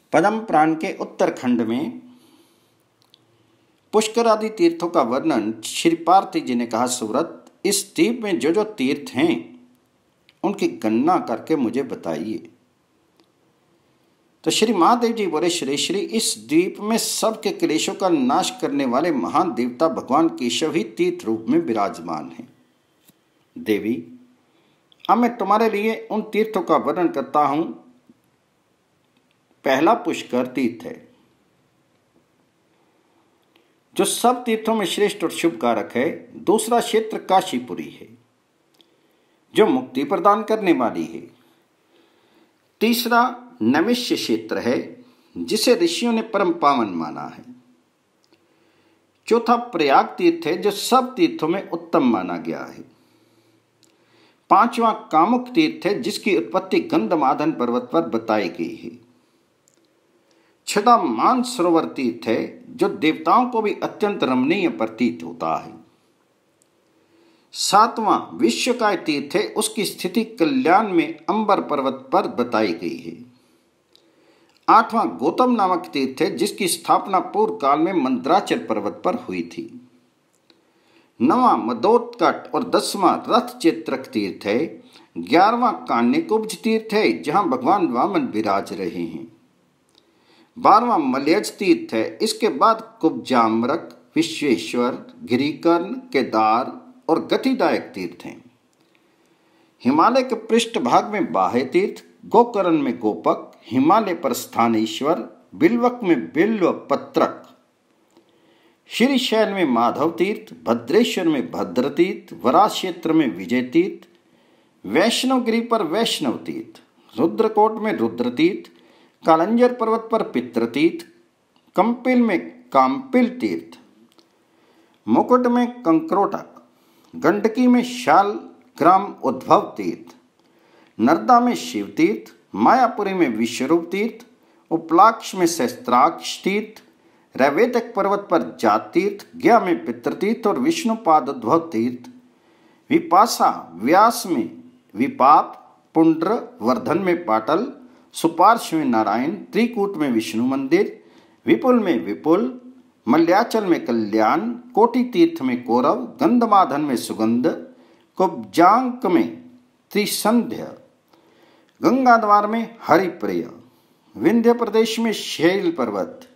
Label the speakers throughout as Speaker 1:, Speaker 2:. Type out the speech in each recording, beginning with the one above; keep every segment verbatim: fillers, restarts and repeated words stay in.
Speaker 1: पद्म पुराण के उत्तरखंड में पुष्कर आदि तीर्थों का वर्णन श्री पार्थिव जी ने कहा, सुव्रत, इस द्वीप में जो जो तीर्थ हैं उनकी गणना करके मुझे बताइए। तो श्री महादेव जी बोले, श्री श्री इस द्वीप में सबके क्लेशों का नाश करने वाले महान देवता भगवान केशव ही तीर्थ रूप में विराजमान हैं। देवी, अब मैं तुम्हारे लिए उन तीर्थों का वर्णन करता हूं। पहला पुष्कर तीर्थ है, जो सब तीर्थों में श्रेष्ठ और शुभ कारक है। दूसरा क्षेत्र काशीपुरी है, जो मुक्ति प्रदान करने वाली है। तीसरा नैमिष्य क्षेत्र है, जिसे ऋषियों ने परम पावन माना है। चौथा प्रयाग तीर्थ है, जो सब तीर्थों में उत्तम माना गया है। पांचवा कामुक तीर्थ है, जिसकी उत्पत्ति गंधमादन पर्वत पर बताई गई है। छठा मानसरोवर तीर्थ है, जो देवताओं को भी अत्यंत रमणीय प्रतीत होता है। सातवां विश्वकाय तीर्थ है, उसकी स्थिति कल्याण में अंबर पर्वत पर बताई गई है। आठवां गौतम नामक तीर्थ है, जिसकी स्थापना पूर्व काल में मंदराचल पर्वत पर हुई थी। नवां मदोत्कट और दसवां रथ चित्रक तीर्थ है। ग्यारहवां कान्यकुब्ज तीर्थ है, जहां भगवान वामन विराज रहे हैं। बारहवां मलयज तीर्थ है। इसके बाद कुब्जाम्रक, विश्वेश्वर, गिरिकर्ण, केदार और गतिदायक तीर्थ हैं। हिमालय के पृष्ठ भाग में बाह्य तीर्थ, गोकर्ण में गोपक, हिमालय पर स्थानेश्वर, बिल्वक में बिल्व पत्रक, श्रीशैल में माधव तीर्थ, भद्रेश्वर में भद्र तीर्थ, वराह क्षेत्र में विजय तीर्थ, वैष्णवगिरी पर वैष्णव तीर्थ, रुद्रकोट में रुद्र तीर्थ, कालंजर पर्वत पर पितृतीर्थ, कंपिल में काम्पिल तीर्थ, मुकुट में कंक्रोटक, गंडकी में शाल ग्राम उद्भव तीर्थ, नर्मदा में शिव तीर्थ, मायापुरी में विश्वरूप तीर्थ, उपलाक्ष में सहस्त्राक्ष तीर्थ, रैवेतक पर्वत पर जात तीर्थ, गया में पितृतीर्थ और विष्णुपाद उद्भव तीर्थ, विपासा व्यास में विपाप, पुंड्र वर्धन में पाटल, सुपार्श्व में नारायण, त्रिकूट में विष्णु मंदिर, विपुल में विपुल, मल्याचल में कल्याण, कोटि तीर्थ में कौरव, गंधमादन में सुगंध, कुब्जांक में त्रिसंध्य, गंगाद्वार में हरिप्रिय, विंध्य प्रदेश में शैल पर्वत,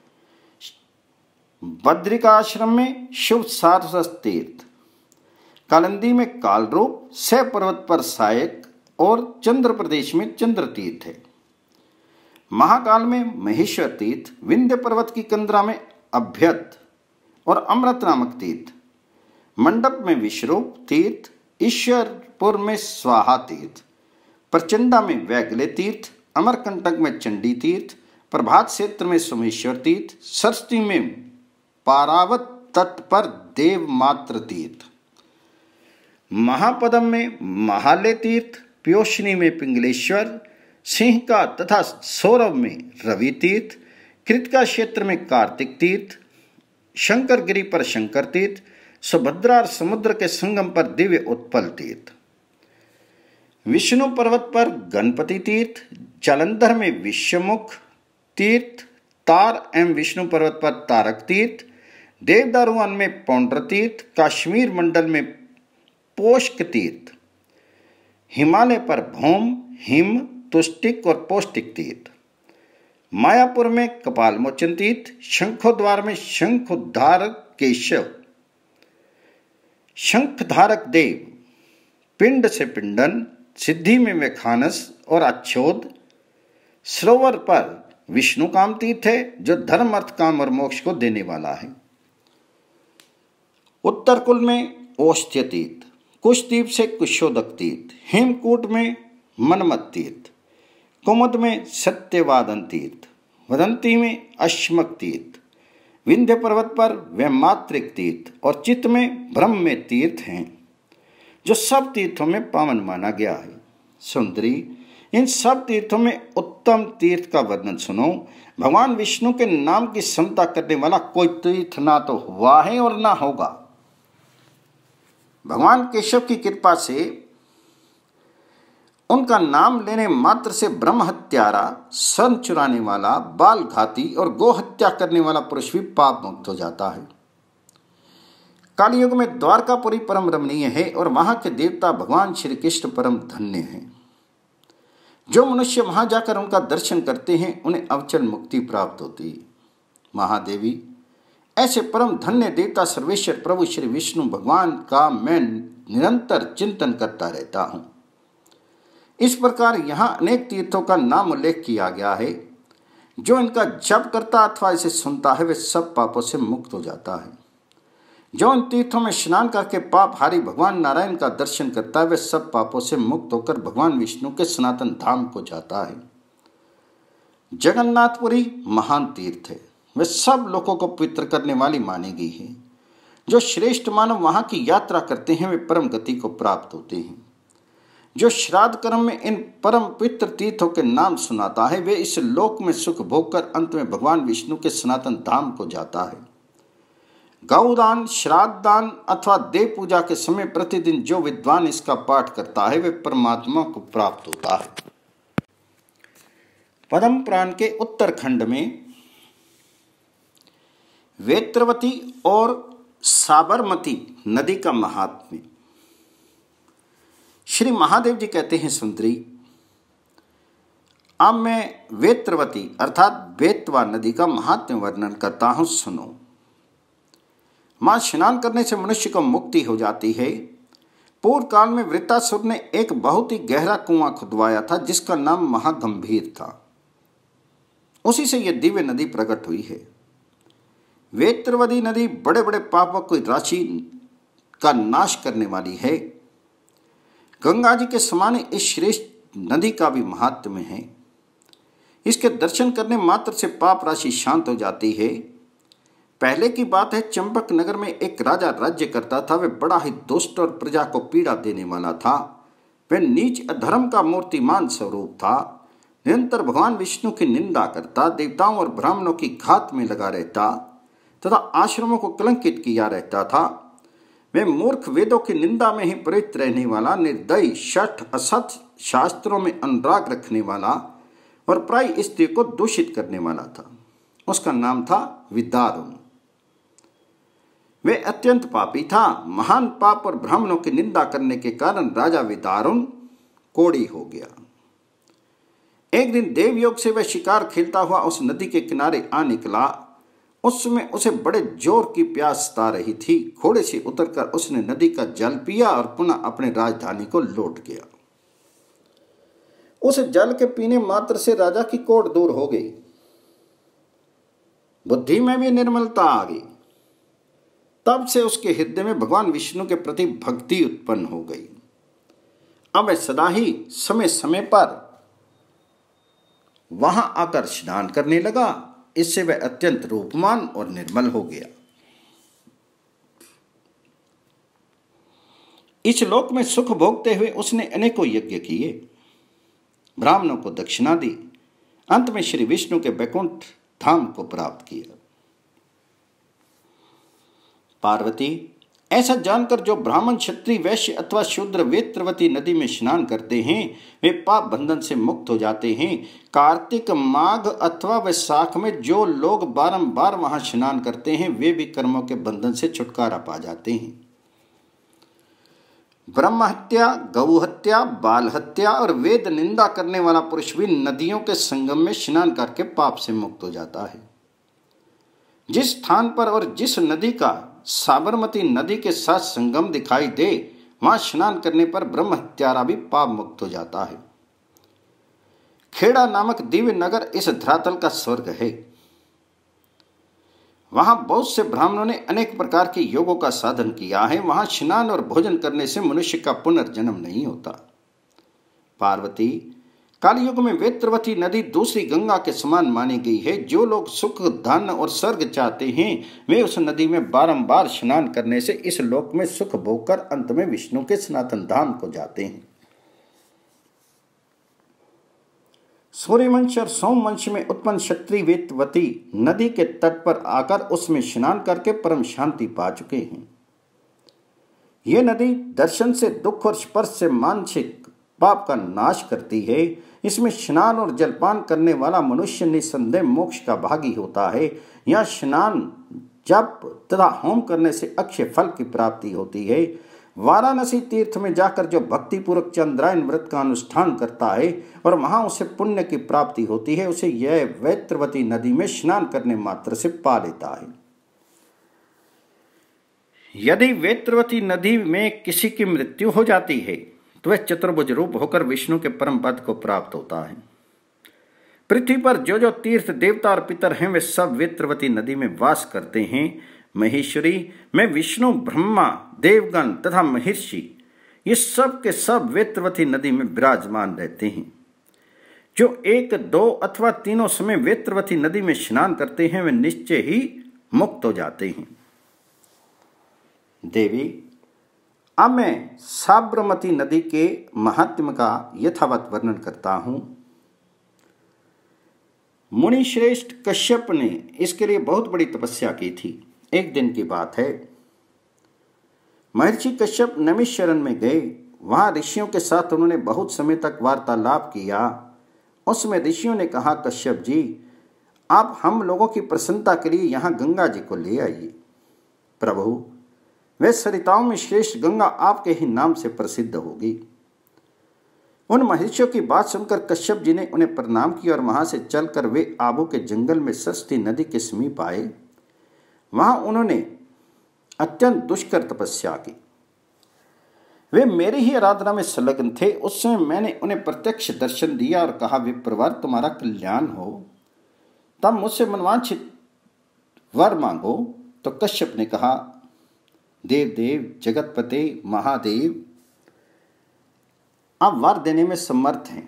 Speaker 1: बद्रिकाश्रम में शुभ सारस तीर्थ, कालंदी में कालरूप, सह पर्वत पर सायक और चंद्र प्रदेश में चंद्र तीर्थ है। महाकाल में महेश्वर तीर्थ, विंध्य पर्वत की कंदरा में अभ्यत और अमृत नामक तीर्थ, मंडप में विश्वरूप तीर्थ, ईश्वरपुर में स्वाहा तीर्थ, प्रचंडा में वैगले तीर्थ, अमरकंटक में चंडी तीर्थ, प्रभात क्षेत्र में सोमेश्वर तीर्थ, सरस्वती में पारावत तट पर देवमात्र तीर्थ, महापदम में महालय तीर्थ, प्योशनी में पिंगलेश्वर, सिंहका तथा सौरभ में रवि तीर्थ, कृतिका क्षेत्र में कार्तिक तीर्थ, शंकरगिरी पर शंकर तीर्थ, सुभद्रा और समुद्र के संगम पर दिव्य उत्पल तीर्थ, विष्णु पर्वत पर गणपति तीर्थ, जालंधर में विश्वमुख तीर्थ, तार एवं विष्णु पर्वत पर तारक तीर्थ, देवदारुआन में पौंड्र तीर्थ, कश्मीर मंडल में पोष्क तीर्थ, हिमालय पर भौम, हिम, तुष्टिक और पौष्टिक तीर्थ, मायापुर में कपाल मोचन तीर्थ, शंखोद्वार में शंखोद्धारक केशव, शंखधारक देव, पिंड से पिंडन, सिद्धि में वैखानस और अच्छोद, सरोवर पर विष्णु काम तीर्थ है, जो धर्म अर्थ काम और मोक्ष को देने वाला है। उत्तर कुल में औष्ठ्य तीर्थ, कुशद्वीप से कुशोदक तीर्थ, हेमकूट में मनमत तीर्थ, कुमुद में सत्यवादन तीर्थ, वदंती में अश्मक तीर्थ, विंध्य पर्वत पर वैमात्रिक तीर्थ और चित्त में ब्रह्म तीर्थ हैं, जो सब तीर्थों में पावन माना गया है। सुंदरी, इन सब तीर्थों में उत्तम तीर्थ का वर्णन सुनो। भगवान विष्णु के नाम की समता करने वाला कोई तीर्थ ना तो हुआ है और ना होगा। भगवान केशव की कृपा से उनका नाम लेने मात्र से ब्रह्म हत्यारा, सन चुराने वाला, बाल घाती और गो हत्या करने वाला पुरुष भी पाप मुक्त हो जाता है। कालयुग में द्वारकापुरी परम रमणीय है और वहां के देवता भगवान श्री कृष्ण परम धन्य हैं। जो मनुष्य वहां जाकर उनका दर्शन करते हैं उन्हें अवचल मुक्ति प्राप्त होती है। महादेवी, ऐसे परम धन्य देवता सर्वेश्वर प्रभु श्री विष्णु भगवान का मैं निरंतर चिंतन करता रहता हूं। इस प्रकार यहाँ अनेक तीर्थों का नाम उल्लेख किया गया है। जो इनका जप करता अथवा इसे सुनता है वे सब पापों से मुक्त हो जाता है। जो इन तीर्थों में स्नान करके पाप हारी भगवान नारायण का दर्शन करता है वे सब पापों से मुक्त होकर भगवान विष्णु के सनातन धाम को जाता है। जगन्नाथपुरी महान तीर्थ है, वे सब लोगों को पवित्र करने वाली मानी गई है। जो श्रेष्ठ मानव वहां की यात्रा करते हैं वे परम गति को प्राप्त होते हैं। जो श्राद्ध कर्म में इन परम पवित्र तीर्थों के नाम सुनाता है वे इस लोक में सुख भोग कर अंत में भगवान विष्णु के सनातन धाम को जाता है। गौदान, श्राद्ध दान अथवा देव पूजा के समय प्रतिदिन जो विद्वान इसका पाठ करता है वे परमात्मा को प्राप्त होता है। पद्म पुराण के उत्तरखंड में वेत्रवती और साबरमती नदी का महात्म्य। श्री महादेव जी कहते हैं, सुंदरी, अब मैं वेत्रवती अर्थात बेतवा नदी का महात्म्य वर्णन करता हूं, सुनो। मां स्नान करने से मनुष्य को मुक्ति हो जाती है। पूर्व काल में वृत्तासुर ने एक बहुत ही गहरा कुआं खुदवाया था जिसका नाम महागंभीर था। उसी से यह दिव्य नदी प्रकट हुई है। वेत्रवती नदी बड़े बड़े पापों की राशि का नाश करने वाली है। गंगा जी के समान इस श्रेष्ठ नदी का भी महात्म्य है। इसके दर्शन करने मात्र से पाप राशि शांत हो जाती है। पहले की बात है, चंपक नगर में एक राजा राज्य करता था। वह बड़ा ही दुष्ट और प्रजा को पीड़ा देने वाला था। वह नीच अधर्म का मूर्तिमान स्वरूप था। निरंतर भगवान विष्णु की निंदा करता, देवताओं और ब्राह्मणों की घात में लगा रहता तथा आश्रमों को कलंकित किया रहता था। वह मूर्ख, वेदों की निंदा में ही प्रवृत्त रहने वाला, निर्दयी, शठ, असत, शास्त्रों में अनुराग रखने वाला और प्राय स्त्री को दूषित करने वाला था। उसका नाम था विदारुण। वह अत्यंत पापी था। महान पाप और ब्राह्मणों की निंदा करने के कारण राजा विदारुण कोढ़ी हो गया। एक दिन देवयोग से वह शिकार खेलता हुआ उस नदी के किनारे आ निकला। उस समय उसे बड़े जोर की प्यास सता रही थी। घोड़े से उतरकर उसने नदी का जल पिया और पुनः अपने राजधानी को लौट गया। उस जल के पीने मात्र से राजा की कोढ़ दूर हो गई। बुद्धि में भी निर्मलता आ गई। तब से उसके हृदय में भगवान विष्णु के प्रति भक्ति उत्पन्न हो गई। अब वह सदा ही समय समय पर वहां आकर स्नान करने लगा। इससे वह अत्यंत रूपवान और निर्मल हो गया। इस लोक में सुख भोगते हुए उसने अनेकों यज्ञ किए, ब्राह्मणों को दक्षिणा दी। अंत में श्री विष्णु के वैकुंठ धाम को प्राप्त किया। पार्वती, ऐसा जानकर जो ब्राह्मण, क्षत्रिय, वैश्य अथवा शूद्र वेत्रवती नदी में स्नान करते हैं वे पाप बंधन से मुक्त हो जाते हैं। कार्तिक, माघ अथवा वैशाख में जो लोग बारंबार वहां स्नान करते हैं वे भी कर्मों के बंधन से छुटकारा पा जाते हैं। ब्रह्म हत्या, गौ हत्या, बाल हत्या और वेद निंदा करने वाला पुरुष भी नदियों के संगम में स्नान करके पाप से मुक्त हो जाता है। जिस स्थान पर और जिस नदी का साबरमती नदी के साथ संगम दिखाई दे वहां स्नान करने पर ब्रह्म हत्यारा भी पाप मुक्त हो जाता है। खेड़ा नामक दिव्य नगर इस धरातल का स्वर्ग है। वहां बहुत से ब्राह्मणों ने अनेक प्रकार के योगों का साधन किया है। वहां स्नान और भोजन करने से मनुष्य का पुनर्जन्म नहीं होता। पार्वती, कालयुग में वेत्रवती नदी दूसरी गंगा के समान मानी गई है। जो लोग सुख, धन और स्वर्ग चाहते हैं वे उस नदी में बारंबार स्नान करने से इस लोक में सुख भोग कर अंत में विष्णु के सनातन धाम को जाते हैं। सूर्यवंश और सोमवंश में उत्पन्न क्षत्रिय वेत्रवती नदी के तट पर आकर उसमें स्नान करके परम शांति पा चुके हैं। ये नदी दर्शन से दुख और स्पर्श से मानसिक पाप का नाश करती है। इसमें स्नान और जलपान करने वाला मनुष्य निसंदेह मोक्ष का भागी होता है। यह स्नान, जप तथा होम करने से अक्षय फल की प्राप्ति होती है। वाराणसी तीर्थ में जाकर जो भक्ति पूर्वक चंद्रायन व्रत का अनुष्ठान करता है और वहां उसे पुण्य की प्राप्ति होती है, उसे यह वेत्रवती नदी में स्नान करने मात्र से पा लेता है। यदि वेत्रवती नदी में किसी की मृत्यु हो जाती है तो वह चतुर्भुज रूप होकर विष्णु के परम पद को प्राप्त होता है। पृथ्वी पर जो जो तीर्थ देवता और पितर हैं वे सब वेत्रवती नदी में वास करते हैं। महेश्वरी में विष्णु, ब्रह्मा, देवगण तथा महर्षि ये सब के सब वेत्रवती नदी में विराजमान रहते हैं। जो एक, दो अथवा तीनों समय वेत्रवती नदी में स्नान करते हैं वे निश्चय ही मुक्त हो जाते हैं। देवी, अब मैं साबरमती नदी के महात्म्य का यथावत वर्णन करता हूं। मुनि श्रेष्ठ कश्यप ने इसके लिए बहुत बड़ी तपस्या की थी। एक दिन की बात है, महर्षि कश्यप नैमिषारण्य में गए। वहां ऋषियों के साथ उन्होंने बहुत समय तक वार्तालाप किया। उसमें ऋषियों ने कहा, कश्यप जी, आप हम लोगों की प्रसन्नता के लिए यहाँ गंगा जी को ले आइए। प्रभु, वे सरिताओं में श्रेष्ठ गंगा आपके ही नाम से प्रसिद्ध होगी। उन महर्षियों की बात सुनकर कश्यप जी ने उन्हें प्रणाम किया और वहां से चलकर वे आबू के जंगल में सरस्वती नदी के समीप आए। वहां उन्होंने अत्यंत दुष्कर तपस्या की। वे मेरी ही आराधना में संलग्न थे। उस समय मैंने उन्हें प्रत्यक्ष दर्शन दिया और कहा, विप्रवर, तुम्हारा कल्याण हो। तब मुझसे मनवांछित वर मांगो। तो कश्यप ने कहा, देव देव, जगतपते, महादेव, आप वर देने में समर्थ हैं।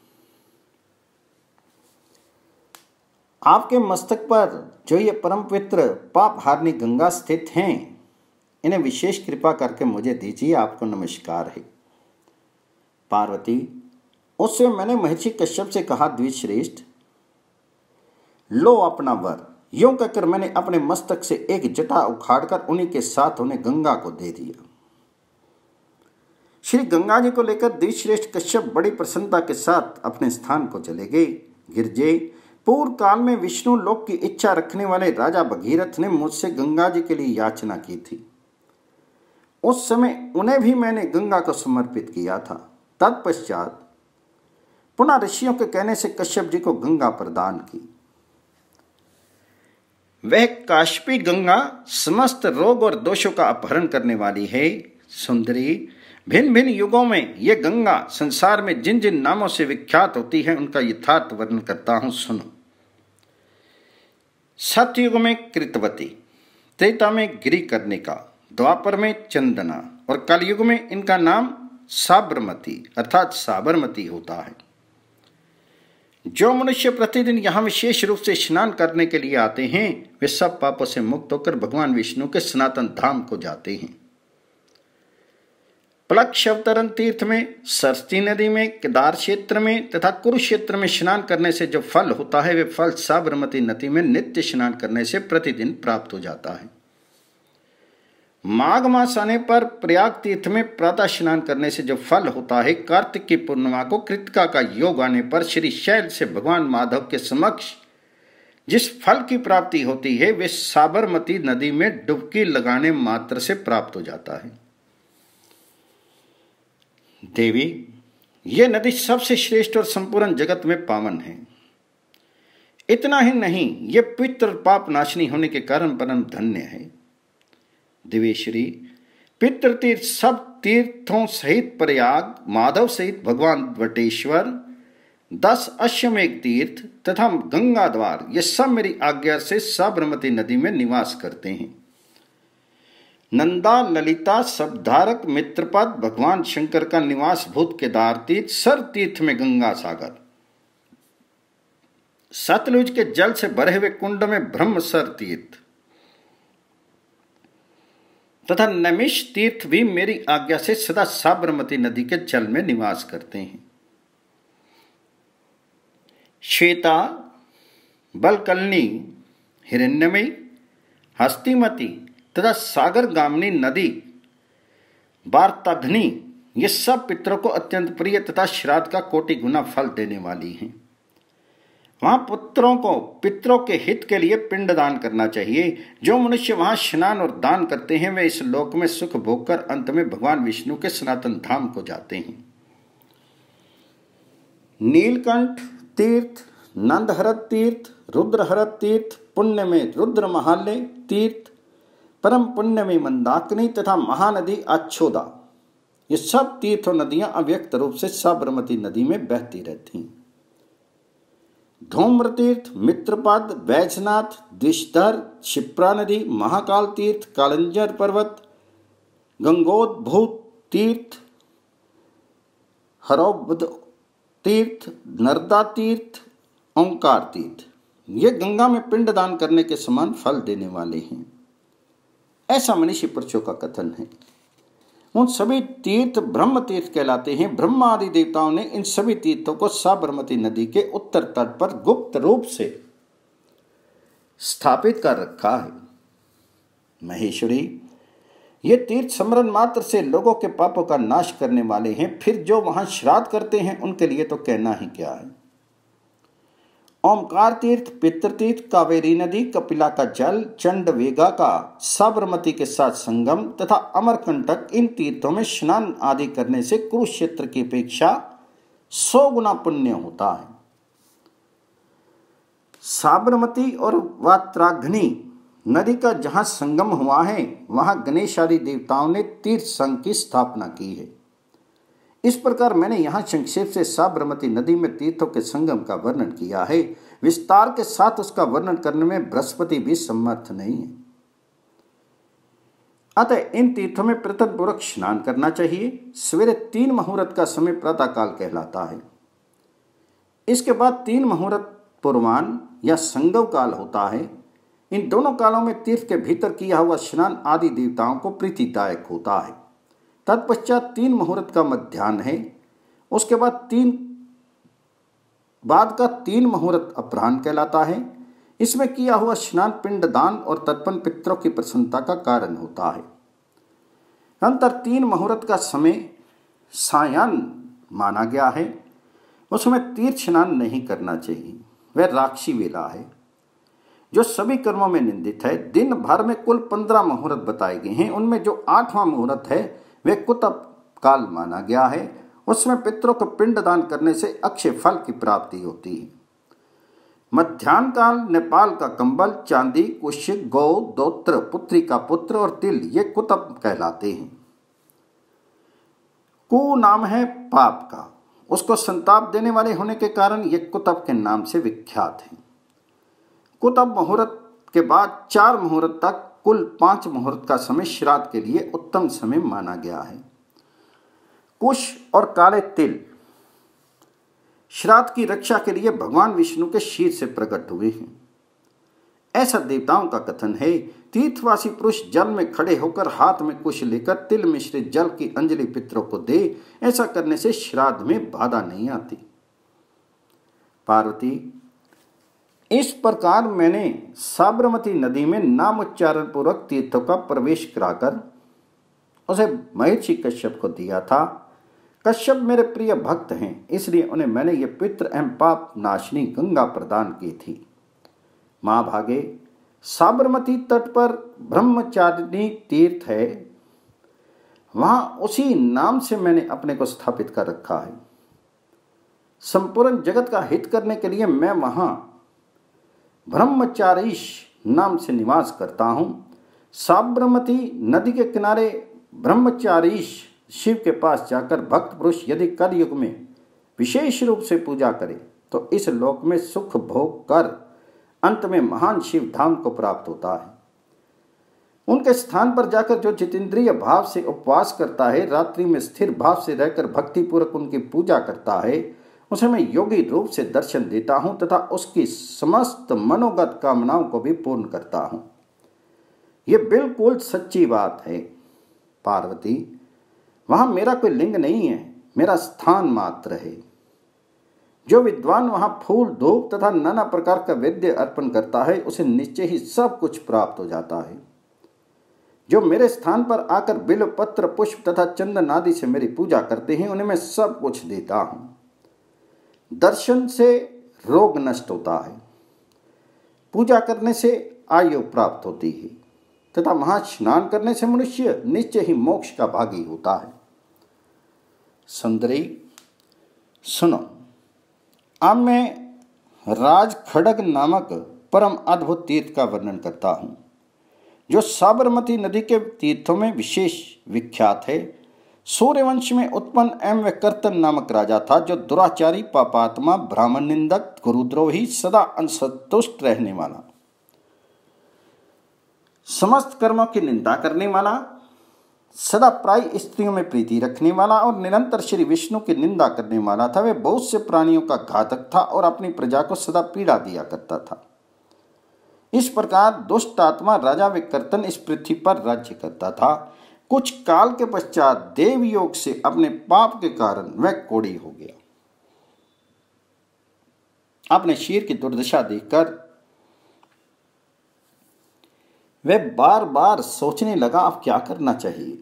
Speaker 1: आपके मस्तक पर जो ये परम पवित्र पाप हारनी गंगा स्थित हैं, इन्हें विशेष कृपा करके मुझे दीजिए, आपको नमस्कार है। पार्वती, उससे मैंने महर्षि कश्यप से कहा, द्विश्रेष्ठ, लो अपना वर। यूं कहकर मैंने अपने मस्तक से एक जटा उखाड़कर उन्हीं के साथ उन्हें गंगा को दे दिया। श्री गंगा जी को लेकर द्विश्रेष्ठ कश्यप बड़ी प्रसन्नता के साथ अपने स्थान को चले गए। गिरजे, पूर्व काल में विष्णु लोक की इच्छा रखने वाले राजा भगीरथ ने मुझसे गंगा जी के लिए याचना की थी। उस समय उन्हें भी मैंने गंगा को समर्पित किया था। तत्पश्चात पुनः ऋषियों के कहने से कश्यप जी को गंगा प्रदान की। वह काश्यपी गंगा समस्त रोग और दोषों का अपहरण करने वाली है। सुंदरी, भिन्न भिन्न युगों में यह गंगा संसार में जिन जिन नामों से विख्यात होती है उनका यथार्थ वर्णन करता हूं, सुनो। सतयुग में कृतवती, त्रेता में गिरिकर्णिका, द्वापर में चंदना और कलयुग में इनका नाम साबरमती अर्थात साबरमती होता है। जो मनुष्य प्रतिदिन यहाँ विशेष रूप से स्नान करने के लिए आते हैं वे सब पापों से मुक्त होकर भगवान विष्णु के सनातन धाम को जाते हैं। प्लक्ष अवतरण तीर्थ में, सरस्वती नदी में, केदार क्षेत्र में तथा कुरुक्षेत्र में स्नान करने से जो फल होता है वे फल साबरमती नदी में नित्य स्नान करने से प्रतिदिन प्राप्त हो जाता है। माघ मास आने पर प्रयाग तीर्थ में प्रातः स्नान करने से जो फल होता है, कार्तिक की पूर्णिमा को कृतिका का योग आने पर श्री शैल से भगवान माधव के समक्ष जिस फल की प्राप्ति होती है वे साबरमती नदी में डुबकी लगाने मात्र से प्राप्त हो जाता है। देवी, ये नदी सबसे श्रेष्ठ और संपूर्ण जगत में पावन है। इतना ही नहीं, ये पवित्र पाप नाशनी होने के कारण परम धन्य है। दिवेश्वरी, पितृतीर्थ सब तीर्थों सहित प्रयाग, माधव सहित भगवान वटेश्वर, दस अश्वमेघ तीर्थ तथा गंगा द्वार ये सब मेरी आज्ञा से साबरमती नदी में निवास करते हैं। नंदा, ललिता, सबधारक, मित्रपद, भगवान शंकर का निवास भूत केदार तीर्थ, सर तीर्थ में गंगा सागर, सतलुज के जल से भरे हुए कुंड में ब्रह्मसर तीर्थ तथा नैमिष तीर्थ भी मेरी आज्ञा से सदा साबरमती नदी के जल में निवास करते हैं। श्वेता, बलकलनी, हिरण्यमयी, हस्तिमती तथा सागर गामिनी नदी वार्ताघ्नी ये सब पितरों को अत्यंत प्रिय तथा श्राद्ध का कोटि गुना फल देने वाली हैं। वहां पुत्रों को पितरों के हित के लिए पिंड दान करना चाहिए। जो मनुष्य वहां स्नान और दान करते हैं वे इस लोक में सुख भोग कर अंत में भगवान विष्णु के सनातन धाम को जाते हैं। नीलकंठ तीर्थ, नंदहरत तीर्थ, रुद्रहरत तीर्थ, पुण्य में रुद्र महालय तीर्थ, परम पुण्य में मंदाकिनी तथा महानदी अच्छोदा, ये सब तीर्थ और नदियां अव्यक्त रूप से साबरमती नदी में बहती रहती हैं। धूम्र तीर्थ, मित्रपद, बैजनाथ, द्विषधर, क्षिप्रा नदी, महाकाल तीर्थ, कालंजर पर्वत, गंगोद्भूत तीर्थ, हरोबद तीर्थ, नर्दा तीर्थ, ओंकार तीर्थ, ये गंगा में पिंड दान करने के समान फल देने वाले हैं, ऐसा मनीषी पुरुषों का कथन है। उन सभी तीर्थ ब्रह्म तीर्थ कहलाते हैं। ब्रह्मा आदि देवताओं ने इन सभी तीर्थों को साबरमती नदी के उत्तर तट पर गुप्त रूप से स्थापित कर रखा है। महेश्वरी, ये तीर्थ स्मरण मात्र से लोगों के पापों का नाश करने वाले हैं। फिर जो वहां श्राद्ध करते हैं उनके लिए तो कहना ही क्या है। ओमकार तीर्थ, पितृतीर्थ, कावेरी नदी, कपिला का जल, चंडवेगा का साबरमती के साथ संगम तथा अमरकंटक, इन तीर्थों में स्नान आदि करने से कुरुक्षेत्र की अपेक्षा सौ गुना पुण्य होता है। साबरमती और वात्राग्नि नदी का जहां संगम हुआ है वहां गणेश आदि देवताओं ने तीर्थ संघ की स्थापना की है। इस प्रकार मैंने यहाँ संक्षेप से साबरमती नदी में तीर्थों के संगम का वर्णन किया है। विस्तार के साथ उसका वर्णन करने में बृहस्पति भी समर्थ नहीं है। अतः इन तीर्थों में प्रथम पूर्वक स्नान करना चाहिए। सवेरे तीन मुहूर्त का समय प्रातः काल कहलाता है। इसके बाद तीन मुहूर्त पूर्वान या संगम काल होता है। इन दोनों कालों में तीर्थ के भीतर किया हुआ स्नान आदि देवताओं को प्रीतिदायक होता है। तत्पश्चात तीन मुहूर्त का मध्याह्न है। उसके बाद तीन बाद का तीन मुहूर्त अपराह्न कहलाता है। इसमें किया हुआ स्नान पिंड दान और तत्पन पितरों की प्रसन्नता का कारण होता है। अंतर तीन मुहूर्त का समय सायं माना गया है। उसमें तीर्थ स्नान नहीं करना चाहिए, वह राक्षी वेला है जो सभी कर्मों में निंदित है। दिन भर में कुल पंद्रह मुहूर्त बताए गए हैं। उनमें जो आठवां मुहूर्त है वे कुतप काल माना गया है। उसमें पितरों को पिंड दान करने से अक्षय फल की प्राप्ति होती है। मध्याह्न काल नेपाल का कंबल, चांदी, कुश, गौ, दोत्र, पुत्री का पुत्र और तिल ये कुतप कहलाते हैं। कु नाम है पाप का, उसको संताप देने वाले होने के कारण ये कुतप के नाम से विख्यात है। कुतप मुहूर्त के बाद चार मुहूर्त तक कुल पांच मुहूर्त का समय श्राद्ध के लिए उत्तम समय माना गया है। कुश और काले तिल श्राद्ध की रक्षा के लिए भगवान विष्णु के शीर से प्रकट हुए हैं, ऐसा देवताओं का कथन है। तीर्थवासी पुरुष जल में खड़े होकर हाथ में कुश लेकर तिल मिश्रित जल की अंजलि पितरों को दे। ऐसा करने से श्राद्ध में बाधा नहीं आती। पार्वती, इस प्रकार मैंने साबरमती नदी में नाम उच्चारण पूर्वक तीर्थों का प्रवेश कराकर उसे महर्षि कश्यप को दिया था। कश्यप मेरे प्रिय भक्त हैं, इसलिए उन्हें मैंने ये पितृ एवं पाप नाशनी गंगा प्रदान की थी। माँ भागे, साबरमती तट पर ब्रह्मचारिणी तीर्थ है, वहां उसी नाम से मैंने अपने को स्थापित कर रखा है। संपूर्ण जगत का हित करने के लिए मैं वहां ब्रह्मचारीश नाम से निवास करता हूं। साबरमती नदी के किनारे ब्रह्मचारीश शिव के पास जाकर भक्त पुरुष यदि कलयुग में विशेष रूप से पूजा करे तो इस लोक में सुख भोग कर अंत में महान शिव धाम को प्राप्त होता है। उनके स्थान पर जाकर जो जितेंद्रिय भाव से उपवास करता है, रात्रि में स्थिर भाव से रहकर भक्तिपूर्वक उनकी पूजा करता है, उसे मैं योगी रूप से दर्शन देता हूं तथा उसकी समस्त मनोगत कामनाओं को भी पूर्ण करता हूं। यह बिल्कुल सच्ची बात है। पार्वती, वहां मेरा कोई लिंग नहीं है, मेरा स्थान मात्र है। जो विद्वान वहां फूल, धूप तथा नाना प्रकार का वैद्य अर्पण करता है उसे निश्चय ही सब कुछ प्राप्त हो जाता है। जो मेरे स्थान पर आकर बिल्व पत्र पुष्प तथा चंदन आदि से मेरी पूजा करते हैं उन्हें मैं सब कुछ देता हूं। दर्शन से रोग नष्ट होता है, पूजा करने से आयु प्राप्त होती है तथा महास्नान करने से मनुष्य निश्चय ही मोक्ष का भागी होता है। सुंदरी सुनो, अब मैं राज खड़ग नामक परम अद्भुत तीर्थ का वर्णन करता हूं, जो साबरमती नदी के तीर्थों में विशेष विख्यात है। सूर्यवंश में उत्पन्न एवं कर्तन नामक राजा था, जो दुराचारी, पापात्मा, ब्राह्मण निंदक, गुरुद्रोही, सदा असंतुष्ट रहने वाला, समस्त कर्मों की निंदा करने वाला, सदा प्राय स्त्रियों में प्रीति रखने वाला और निरंतर श्री विष्णु की निंदा करने वाला था। वे बहुत से प्राणियों का घातक था और अपनी प्रजा को सदा पीड़ा दिया करता था। इस प्रकार दुष्ट आत्मा राजा विकर्तन इस पृथ्वी पर राज्य करता था। कुछ काल के पश्चात देव योग से अपने पाप के कारण वह कोढ़ी हो गया। अपने शीर की दुर्दशा देखकर वह बार बार सोचने लगा, अब क्या करना चाहिए।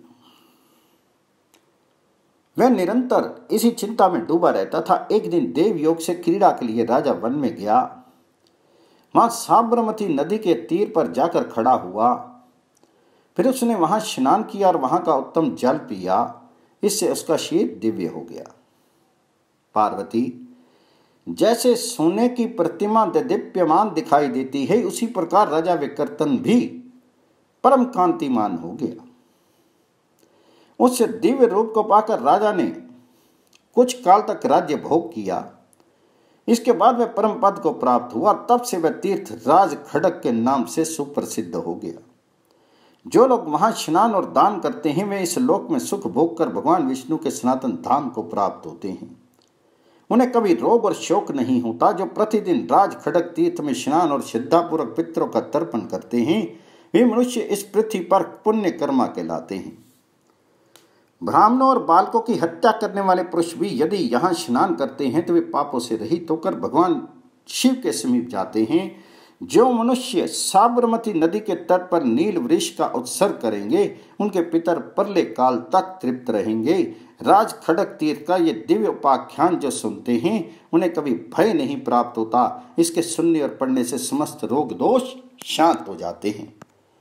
Speaker 1: वह निरंतर इसी चिंता में डूबा रहता था। एक दिन देव योग से क्रीड़ा के लिए राजा वन में गया। वहां साबरमती नदी के तीर पर जाकर खड़ा हुआ। फिर उसने वहां स्नान किया और वहां का उत्तम जल पिया। इससे उसका शरीर दिव्य हो गया। पार्वती, जैसे सोने की प्रतिमा दीप्यमान दिखाई देती है, उसी प्रकार राजा विकर्तन भी परम कांतिमान हो गया। उससे दिव्य रूप को पाकर राजा ने कुछ काल तक राज्य भोग किया। इसके बाद वह परम पद को प्राप्त हुआ। तब से वह तीर्थ राज खड़ग के नाम से सुप्रसिद्ध हो गया। जो लोग वहां स्नान और दान करते हैं, वे इस लोक में सुख भोग कर भगवान विष्णु के सनातन धाम को प्राप्त होते हैं। उन्हें कभी रोग और शोक नहीं होता। जो प्रतिदिन राज खड़ग तीर्थ में स्नान और श्रद्धापूर्वक पितरों का तर्पण करते हैं, वे मनुष्य इस पृथ्वी पर पुण्य कर्मा कहलाते हैं। ब्राह्मणों और बालकों की हत्या करने वाले पुरुष भी यदि यहाँ स्नान करते हैं तो वे पापों से रहित होकर भगवान शिव के समीप जाते हैं। जो मनुष्य साबरमती नदी के तट पर नील वृक्ष का उत्सर्ग करेंगे, उनके पितर परले काल तक तृप्त रहेंगे। राज खड़ग तीर्थ का ये दिव्य उपाख्यान जो सुनते हैं, उन्हें कभी भय नहीं प्राप्त होता। इसके सुनने और पढ़ने से समस्त रोग दोष शांत हो जाते हैं।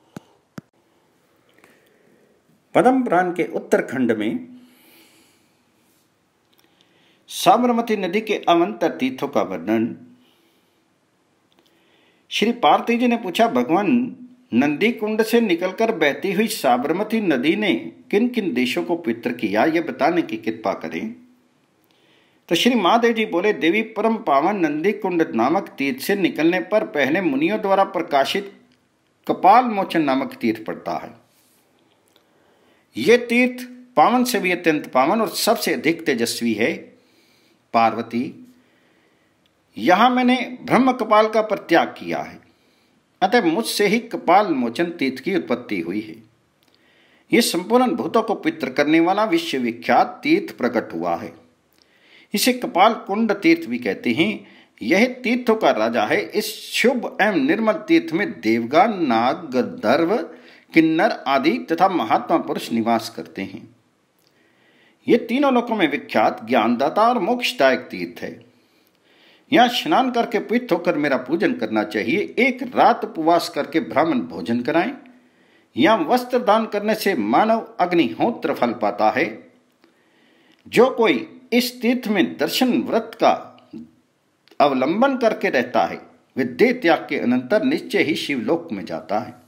Speaker 1: पद्म पुराण के उत्तरखंड में साबरमती नदी के अवंतर तीर्थों का वर्णन। श्री पार्वती जी ने पूछा, भगवान, नंदी कुंड से निकलकर बहती हुई साबरमती नदी ने किन किन देशों को पवित्र किया, यह बताने की कृपा करें। तो श्री महादेव जी बोले, देवी, परम पावन नंदी कुंड नामक तीर्थ से निकलने पर पहले मुनियों द्वारा प्रकाशित कपाल मोचन नामक तीर्थ पड़ता है। यह तीर्थ पावन से भी अत्यंत पावन और सबसे अधिक तेजस्वी है। पार्वती, यहां मैंने ब्रह्म कपाल का परित्याग किया है, अतः मुझसे ही कपाल मोचन तीर्थ की उत्पत्ति हुई है। यह संपूर्ण भूतों को पवित्र करने वाला विश्वविख्यात तीर्थ प्रकट हुआ है। इसे कपाल कुंड तीर्थ भी कहते हैं। यह तीर्थों का राजा है। इस शुभ एवं निर्मल तीर्थ में देवगण, नाग, गंधर्व, किन्नर आदि तथा महात्मा पुरुष निवास करते हैं। ये तीनों लोकों में विख्यात ज्ञानदाता और मोक्षदायक तीर्थ है। यहाँ स्नान करके पवित्र होकर मेरा पूजन करना चाहिए। एक रात उपवास करके ब्राह्मण भोजन कराएं। यहाँ वस्त्र दान करने से मानव अग्निहोत्र फल पाता है। जो कोई इस तीर्थ में दर्शन व्रत का अवलंबन करके रहता है, वे देह त्याग के अनंतर निश्चय ही शिवलोक में जाता है।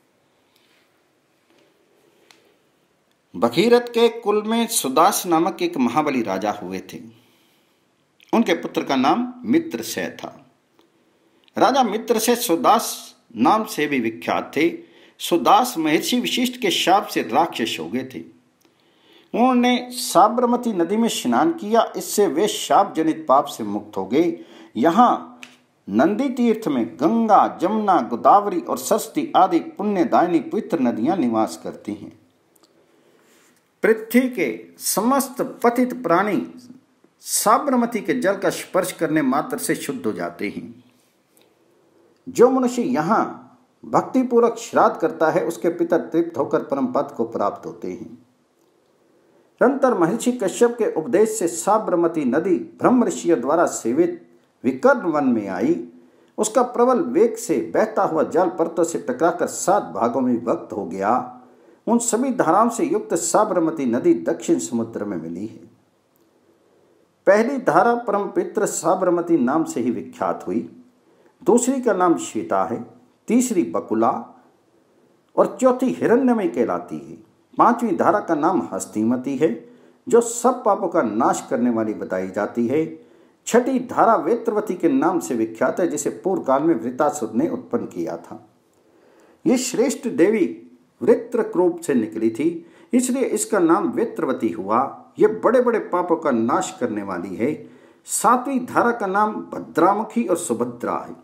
Speaker 1: भगीरथ के कुल में सुदास नामक एक महाबली राजा हुए थे। उनके पुत्र का नाम मित्रसेन था। राजा मित्रसेन सुदास नाम से भी विख्यात थे। सुदास महर्षि वशिष्ठ के शाप से राक्षस हो गए थे। उन्होंने साबरमती नदी में स्नान किया। इससे वे शाप जनित पाप से मुक्त हो गए। यहाँ नंदी तीर्थ में गंगा, जमुना, गोदावरी और सरस्वती आदि पुण्यदायिनी पवित्र नदियां निवास करती हैं। पृथ्वी के समस्त पतित प्राणी साबरमती के जल का स्पर्श करने मात्र से शुद्ध हो जाते हैं। जो मनुष्य यहाँ भक्तिपूर्वक श्राद्ध करता है उसके पितर तृप्त होकर परम पद को प्राप्त होते हैं। तदनंतर महर्षि कश्यप के उपदेश से साबरमती नदी ब्रह्म ऋषियों द्वारा सेवित विकर्ण वन में आई। उसका प्रबल वेग से बहता हुआ जल पर्वतों से टकराकर सात भागों में विभक्त हो गया। उन सभी धाराओं से युक्त साबरमती नदी दक्षिण समुद्र में मिली है। पहली धारा परम पवित्र साबरमती नाम से ही विख्यात हुई, दूसरी का नाम श्वेता है, तीसरी बकुला और चौथी हिरण्यमयी कहलाती है। पांचवी धारा का नाम हस्तिमती है जो सब पापों का नाश करने वाली बताई जाती है। छठी धारा वेत्रवती के नाम से विख्यात है जिसे पूर्व काल में वृतासुर ने उत्पन्न किया था। ये श्रेष्ठ देवी वृत्रक्रूप से निकली थी, इसलिए इसका नाम वेत्रवती हुआ। यह बड़े बड़े पापों का नाश करने वाली है। सातवीं धारा का नाम भद्रामुखी और सुभद्रा है।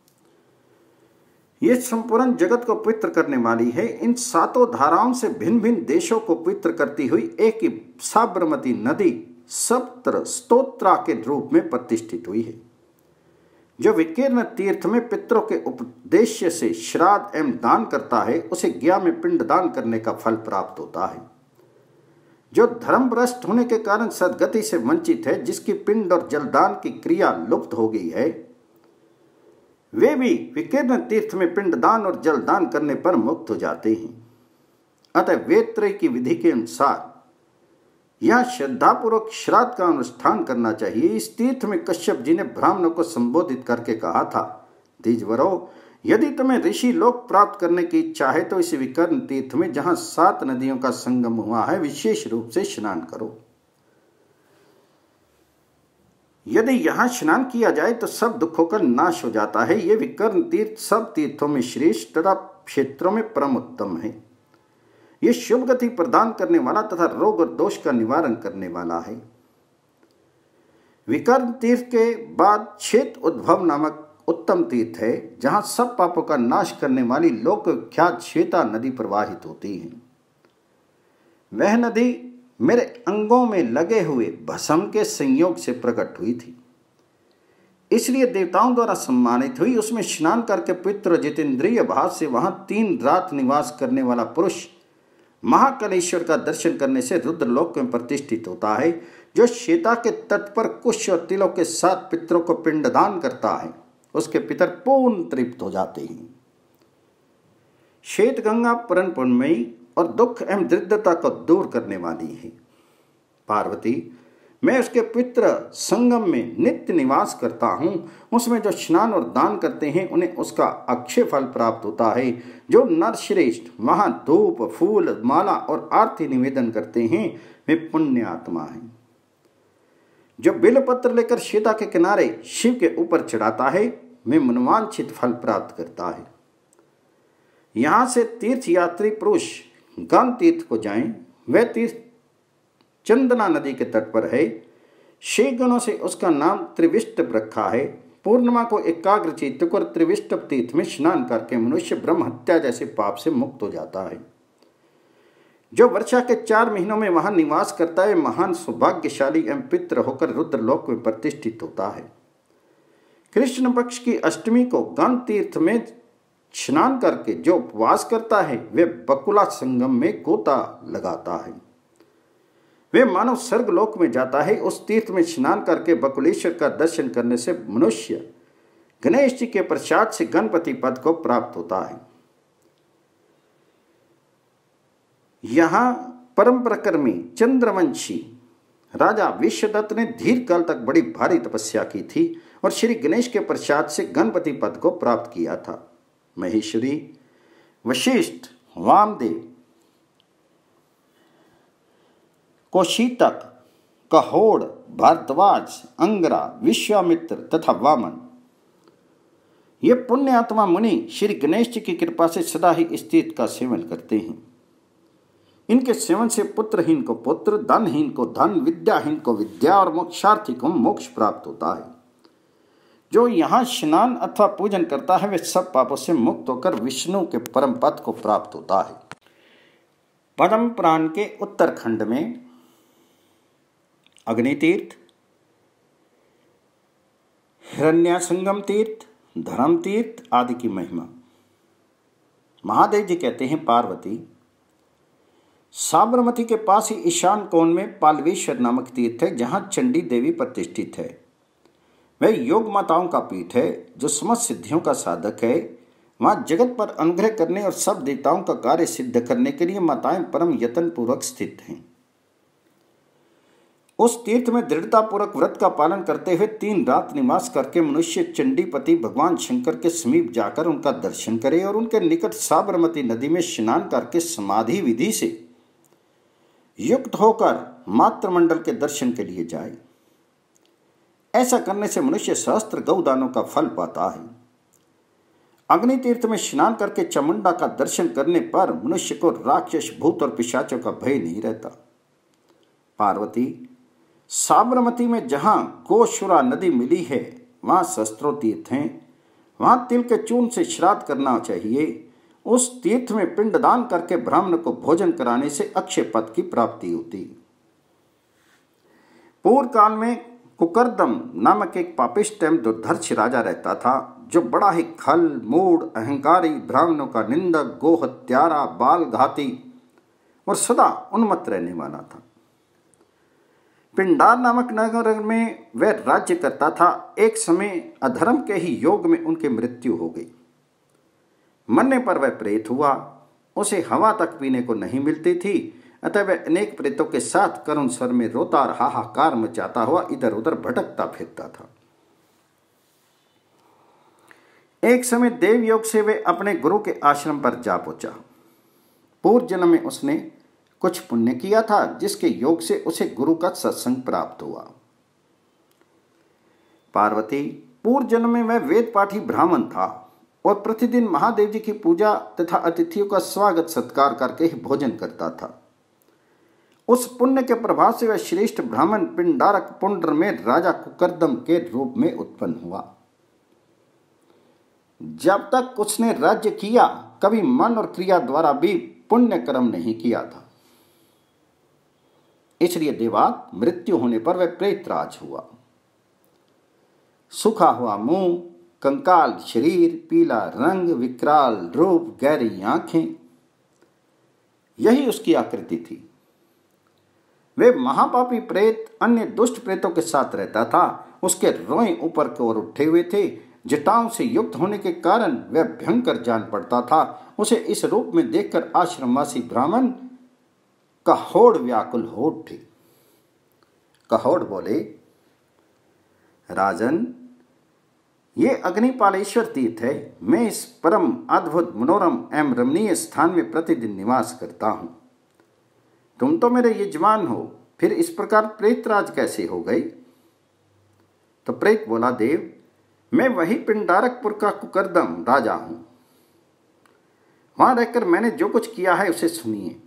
Speaker 1: ये संपूर्ण जगत को पवित्र करने वाली है। इन सातों धाराओं से भिन्न भिन्न देशों को पवित्र करती हुई एक ही साबरमती नदी सप्त स्तोत्रा के रूप में प्रतिष्ठित हुई है। जो विकीर्ण तीर्थ में पितरों के उपदेश्य से श्राद्ध एवं दान करता है उसे गया में पिंड दान करने का फल प्राप्त होता है। जो धर्म भ्रष्ट होने के कारण सदगति से वंचित है, जिसकी पिंड और जलदान की क्रिया लुप्त हो गई है, वे भी विकीर्ण तीर्थ में पिंडदान और जलदान करने पर मुक्त हो जाते हैं। अतः वेत्र की विधि के अनुसार यह श्रद्धापूर्वक श्राद्ध का अनुष्ठान करना चाहिए। इस तीर्थ में कश्यप जी ने ब्राह्मणों को संबोधित करके कहा था, द्विजवरों, यदि तुम्हें ऋषि लोक प्राप्त करने की इच्छा है तो इस विकर्ण तीर्थ में जहां सात नदियों का संगम हुआ है विशेष रूप से स्नान करो। यदि यहाँ स्नान किया जाए तो सब दुखों का नाश हो जाता है। ये विकर्ण तीर्थ सब तीर्थों में श्रेष्ठ तथा क्षेत्रों में परम उत्तम है। ये शुभ गति प्रदान करने वाला तथा रोग और दोष का निवारण करने वाला है। विकर्ण तीर्थ के बाद क्षेत्र उद्भव नामक उत्तम तीर्थ है जहां सब पापों का नाश करने वाली लोक विख्यात श्वेता नदी प्रवाहित होती है। वह नदी मेरे अंगों में लगे हुए भस्म के संयोग से प्रकट हुई थी, इसलिए देवताओं द्वारा सम्मानित हुई। उसमें स्नान करके पवित्र जितेंद्रिय भाव से वहां तीन रात निवास करने वाला पुरुष महाकालेश्वर का दर्शन करने से रुद्रलोक में प्रतिष्ठित होता है। जो श्वेता के तट पर कुश और तिलों के साथ पितरों को पिंडदान करता है उसके पितर पूर्ण तृप्त हो जाते हैं। श्वेत गंगा परम पुण्यमयी और दुख एवं दरिद्रता को दूर करने वाली है। पार्वती, मैं उसके पित्र संगम में नित्य निवास करता हूँ। उसमें जो स्नान और दान करते हैं उन्हें उसका अक्षय फल प्राप्त होता है। जो नर श्रेष्ठ वहाँ धूप फूल माला और आरती निवेदन करते हैं वे पुण्य आत्मा हैं। जो बेलपत्र लेकर श्वेता के किनारे शिव के ऊपर चढ़ाता है वे मनवांछित फल प्राप्त करता है। यहाँ से तीर्थ यात्री पुरुष गण तीर्थ को जाएं। वह तीर्थ चंदना नदी के तट पर है। शेष गणों से उसका नाम त्रिविष्टप रखा है। पूर्णिमा को एकाग्र चित्त कर त्रिविष्टप तीर्थ में स्नान करके मनुष्य ब्रह्म हत्या जैसे पाप से मुक्त हो जाता है। जो वर्षा के चार महीनों में वहां निवास करता है महान सौभाग्यशाली एवं पित्र होकर रुद्रलोक में प्रतिष्ठित होता है। कृष्ण पक्ष की अष्टमी को गण तीर्थ में स्नान करके जो उपवास करता है वे बकुला संगम में गोता लगाता है। वे मानव स्वर्गलोक में जाता है। उस तीर्थ में स्नान करके बकुलेश्वर का दर्शन करने से मनुष्य गणेश जी के प्रसाद से गणपति पद को प्राप्त होता है। यहाँ परम प्रकर्मी चंद्रवंशी राजा विश्वदत्त ने दीर्घ काल तक बड़ी भारी तपस्या की थी और श्री गणेश के प्रसाद से गणपति पद को प्राप्त किया था। महेश्वरी, वशिष्ठ, वामदेव, कौशितक, कहोड़, भारद्वाज, अंगरा, विश्वामित्र तथा वामन ये पुण्य आत्मा मुनि श्री गणेश जी की कृपा से सदा ही इस तीर्थ का सेवन करते हैं। इनके सेवन से पुत्रहीन को पुत्र, धनहीन को धन, विद्याहीन को विद्या और मोक्षार्थी को मोक्ष प्राप्त होता है। जो यहाँ स्नान अथवा पूजन करता है वे सब पापों से मुक्त होकर विष्णु के परम पद को प्राप्त होता है। पद्म पुराण के उत्तरखंड में अग्नि तीर्थ, हिरण्यसंगम तीर्थ, धर्म तीर्थ आदि की महिमा। महादेव जी कहते हैं, पार्वती, साबरमती के पास ही ईशान कोण में पालवेश्वर नामक तीर्थ है, जहां चंडी देवी प्रतिष्ठित है। वह योग माताओं का पीठ है जो समस्त सिद्धियों का साधक है। वहां जगत पर अनुग्रह करने और सब देवताओं का कार्य सिद्ध करने के लिए माताएं परम यत्न पूर्वक स्थित हैं। उस तीर्थ में दृढ़ता पूर्वक व्रत का पालन करते हुए तीन रात निवास करके मनुष्य चंडीपति भगवान शंकर के समीप जाकर उनका दर्शन करे और उनके निकट साबरमती नदी में स्नान करके समाधि विधि से युक्त होकर मातृमंडल के दर्शन के लिए जाए। ऐसा करने से मनुष्य सहस्त्र गौदानों का फल पाता है। अग्नि तीर्थ में स्नान करके चामुंडा का दर्शन करने पर मनुष्य को राक्षस, भूत और पिशाचों का भय नहीं रहता। पार्वती, साबरमती में जहां गोशुरा नदी मिली है वहां शस्त्रों तीर्थ हैं। वहां तिल के चूर्ण से श्राद्ध करना चाहिए। उस तीर्थ में पिंडदान करके ब्राह्मण को भोजन कराने से अक्षय पद की प्राप्ति होती। पूर्व काल में कुकरदम नामक एक पापिष्ट एवं दुर्धर्ष राजा रहता था, जो बड़ा ही खल, मूढ़, अहंकारी, ब्राह्मणों का निंदक, गोहत्यारा, बाल घाती और सदा उन्मत्त रहने वाला था। पिंडार नामक नगर में वह राज्य करता था। एक समय अधर्म के ही योग में उनकी मृत्यु हो गई। मरने पर वह प्रेत हुआ। उसे हवा तक पीने को नहीं मिलती थी, अतः वह अनेक प्रेतों के साथ करुण स्वर में रोता और हाहाकार मचाता हुआ इधर उधर भटकता फिरता था। एक समय देव योग से वे अपने गुरु के आश्रम पर जा पहुंचा। पूर्व जन्म में उसने कुछ पुण्य किया था, जिसके योग से उसे गुरु का सत्संग प्राप्त हुआ। पार्वती, पूर्व जन्म में वह वेद पाठी ब्राह्मण था और प्रतिदिन महादेव जी की पूजा तथा अतिथियों का स्वागत सत्कार करके ही भोजन करता था। उस पुण्य के प्रभाव से वह श्रेष्ठ ब्राह्मण पिंडारक पुंड्र में राजा कुकरदम के रूप में उत्पन्न हुआ। जब तक उसने राज्य किया, कभी मन और क्रिया द्वारा भी पुण्य कर्म नहीं किया था। इसलिए देवात मृत्यु होने पर वह प्रेतराज हुआ। सूखा हुआ मुंह, कंकाल शरीर, पीला रंग, विकराल रूप, गहरी आंखें, यही उसकी आकृति थी। वे महापापी प्रेत अन्य दुष्ट प्रेतों के साथ रहता था। उसके रोए ऊपर की ओर उठे हुए थे। जटाओं से युक्त होने के कारण वह भयंकर जान पड़ता था। उसे इस रूप में देखकर आश्रमवासी ब्राह्मण कहोड़ व्याकुल हो उठे। कहोड़ बोले, राजन, ये अग्निपालेश्वर तीर्थ है। मैं इस परम अद्भुत मनोरम एवं रमणीय स्थान में प्रतिदिन निवास करता हूं। तुम तो मेरे यजमान हो, फिर इस प्रकार प्रेतराज कैसे हो गई? तो प्रेत बोला, देव, मैं वही पिंडारकपुर का कुकरदम राजा हूं। वहां रहकर मैंने जो कुछ किया है उसे सुनिए।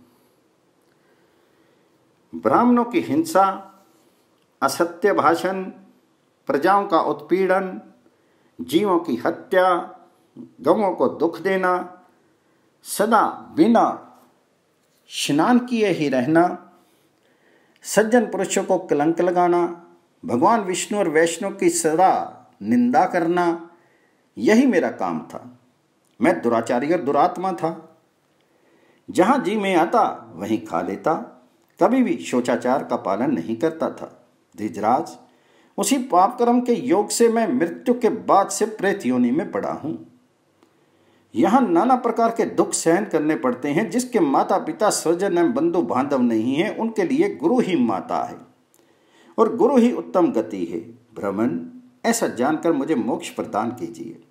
Speaker 1: ब्राह्मणों की हिंसा, असत्य भाषण, प्रजाओं का उत्पीड़न, जीवों की हत्या, गौओं को दुख देना, सदा बिना स्नान किए ही रहना, सज्जन पुरुषों को कलंक लगाना, भगवान विष्णु और वैष्णव की सदा निंदा करना, यही मेरा काम था। मैं दुराचारी और दुरात्मा था। जहां जी में आता वहीं खा लेता, कभी भी शोचाचार का पालन नहीं करता था। द्विजराज, उसी पाप कर्म के योग से मैं मृत्यु के बाद से प्रेत योनि में पड़ा हूं। यहां नाना प्रकार के दुख सहन करने पड़ते हैं। जिसके माता पिता, स्वजन एवं बंधु बांधव नहीं है, उनके लिए गुरु ही माता है और गुरु ही उत्तम गति है। ब्राह्मण, ऐसा जानकर मुझे मोक्ष प्रदान कीजिए।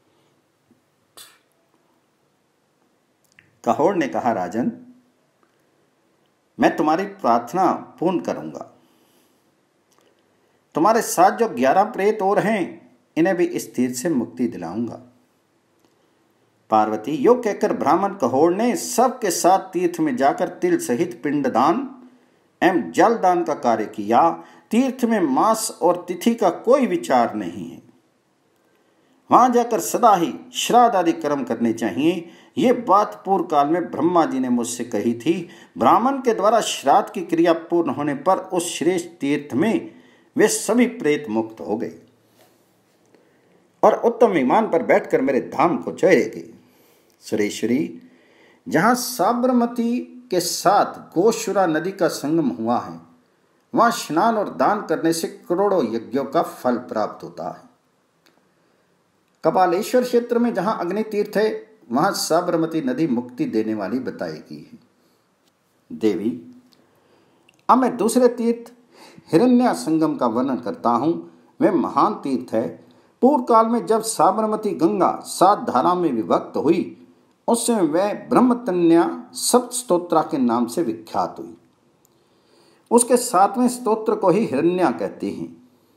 Speaker 1: कहोड़ ने कहा, राजन, मैं तुम्हारी प्रार्थना पूर्ण करूंगा। तुम्हारे साथ जो ग्यारह प्रेत और हैं, इन्हें भी इस तीर्थ से मुक्ति दिलाऊंगा। पार्वती, यो कहकर ब्राह्मण कहोड़ ने सबके साथ तीर्थ में जाकर तिल सहित पिंडदान एवं जलदान का कार्य किया। तीर्थ में मास और तिथि का कोई विचार नहीं है। वहां जाकर सदा ही श्राद्ध आदि कर्म करने चाहिए। ये बात पूर्व काल में ब्रह्मा जी ने मुझसे कही थी। ब्राह्मण के द्वारा श्राद्ध की क्रिया पूर्ण होने पर उस श्रेष्ठ तीर्थ में वे सभी प्रेत मुक्त हो गए और उत्तम विमान पर बैठकर मेरे धाम को चढ़ेंगे। सुरेश्वरी, जहाँ साबरमती के साथ गोशुरा नदी का संगम हुआ है, वहाँ स्नान और दान करने से करोड़ों यज्ञों का फल प्राप्त होता है। कपालेश्वर क्षेत्र में जहाँ अग्नि तीर्थ है, वहाँ साबरमती नदी मुक्ति देने वाली बताई गई है। देवी, अब मैं दूसरे तीर्थ हिरण्य संगम का वर्णन करता हूँ। वह महान तीर्थ है। पूर्व काल में जब साबरमती गंगा सात धारा में विभक्त हुई, उस समय वह ब्रह्मतन्या सप्त स्तोत्रा के नाम से विख्यात हुई। उसके सातवें स्तोत्र को ही हिरण्या कहते हैं।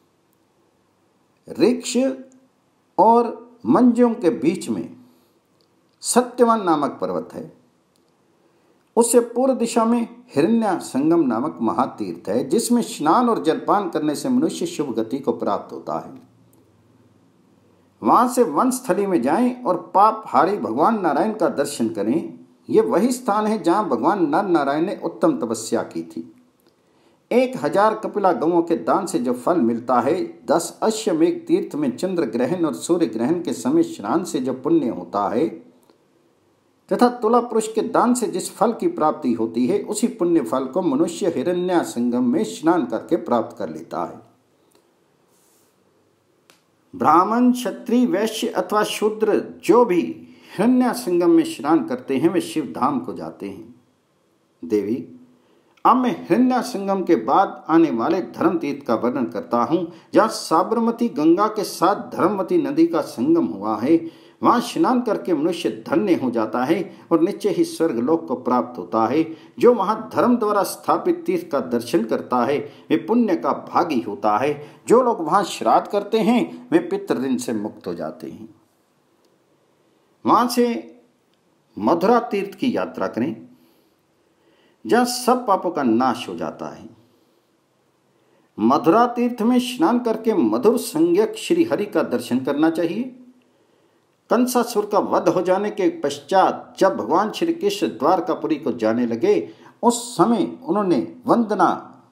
Speaker 1: ऋक्ष और मंजुम के बीच में सत्यवान नामक पर्वत है। उससे पूर्व दिशा में हिरण्य संगम नामक महातीर्थ है, जिसमें स्नान और जलपान करने से मनुष्य शुभ गति को प्राप्त होता है। वहां से वन स्थली में जाएं और पाप हारी भगवान नारायण का दर्शन करें। ये वही स्थान है जहां भगवान नर नारायण ने उत्तम तपस्या की थी। एक हजार कपिला गौओं के दान से जो फल मिलता है, दस अश्वमेघ तीर्थ में चंद्र ग्रहण और सूर्य ग्रहण के समय स्नान से जो पुण्य होता है, तथा तुला पुरुष के दान से जिस फल की प्राप्ति होती है, उसी पुण्य फल को मनुष्य हिरण्य संगम में स्नान करके प्राप्त कर लेता है। ब्राह्मण, क्षत्रिय, वैश्य अथवा शूद्र जो भी हिरण्य संगम में स्नान करते हैं, वे शिव धाम को जाते हैं। देवी, अब मैं हिरण्य संगम के बाद आने वाले धर्म तीर्थ का वर्णन करता हूँ, जहाँ साबरमती गंगा के साथ धर्मवती नदी का संगम हुआ है। वहाँ स्नान करके मनुष्य धन्य हो जाता है और निश्चय ही स्वर्ग लोक को प्राप्त होता है। जो वहाँ धर्म द्वारा स्थापित तीर्थ का दर्शन करता है, वे पुण्य का भागी होता है। जो लोग वहाँ श्राद्ध करते हैं, वे पितृऋण से मुक्त हो जाते हैं। वहाँ से मथुरा तीर्थ की यात्रा करें, जहाँ सब पापों का नाश हो जाता है। मथुरा तीर्थ में स्नान करके मधुर संज्ञक श्री हरि का दर्शन करना चाहिए। कंसासुर का वध हो जाने के पश्चात जब भगवान श्री कृष्ण द्वारकापुरी को जाने लगे, उस समय उन्होंने वंदना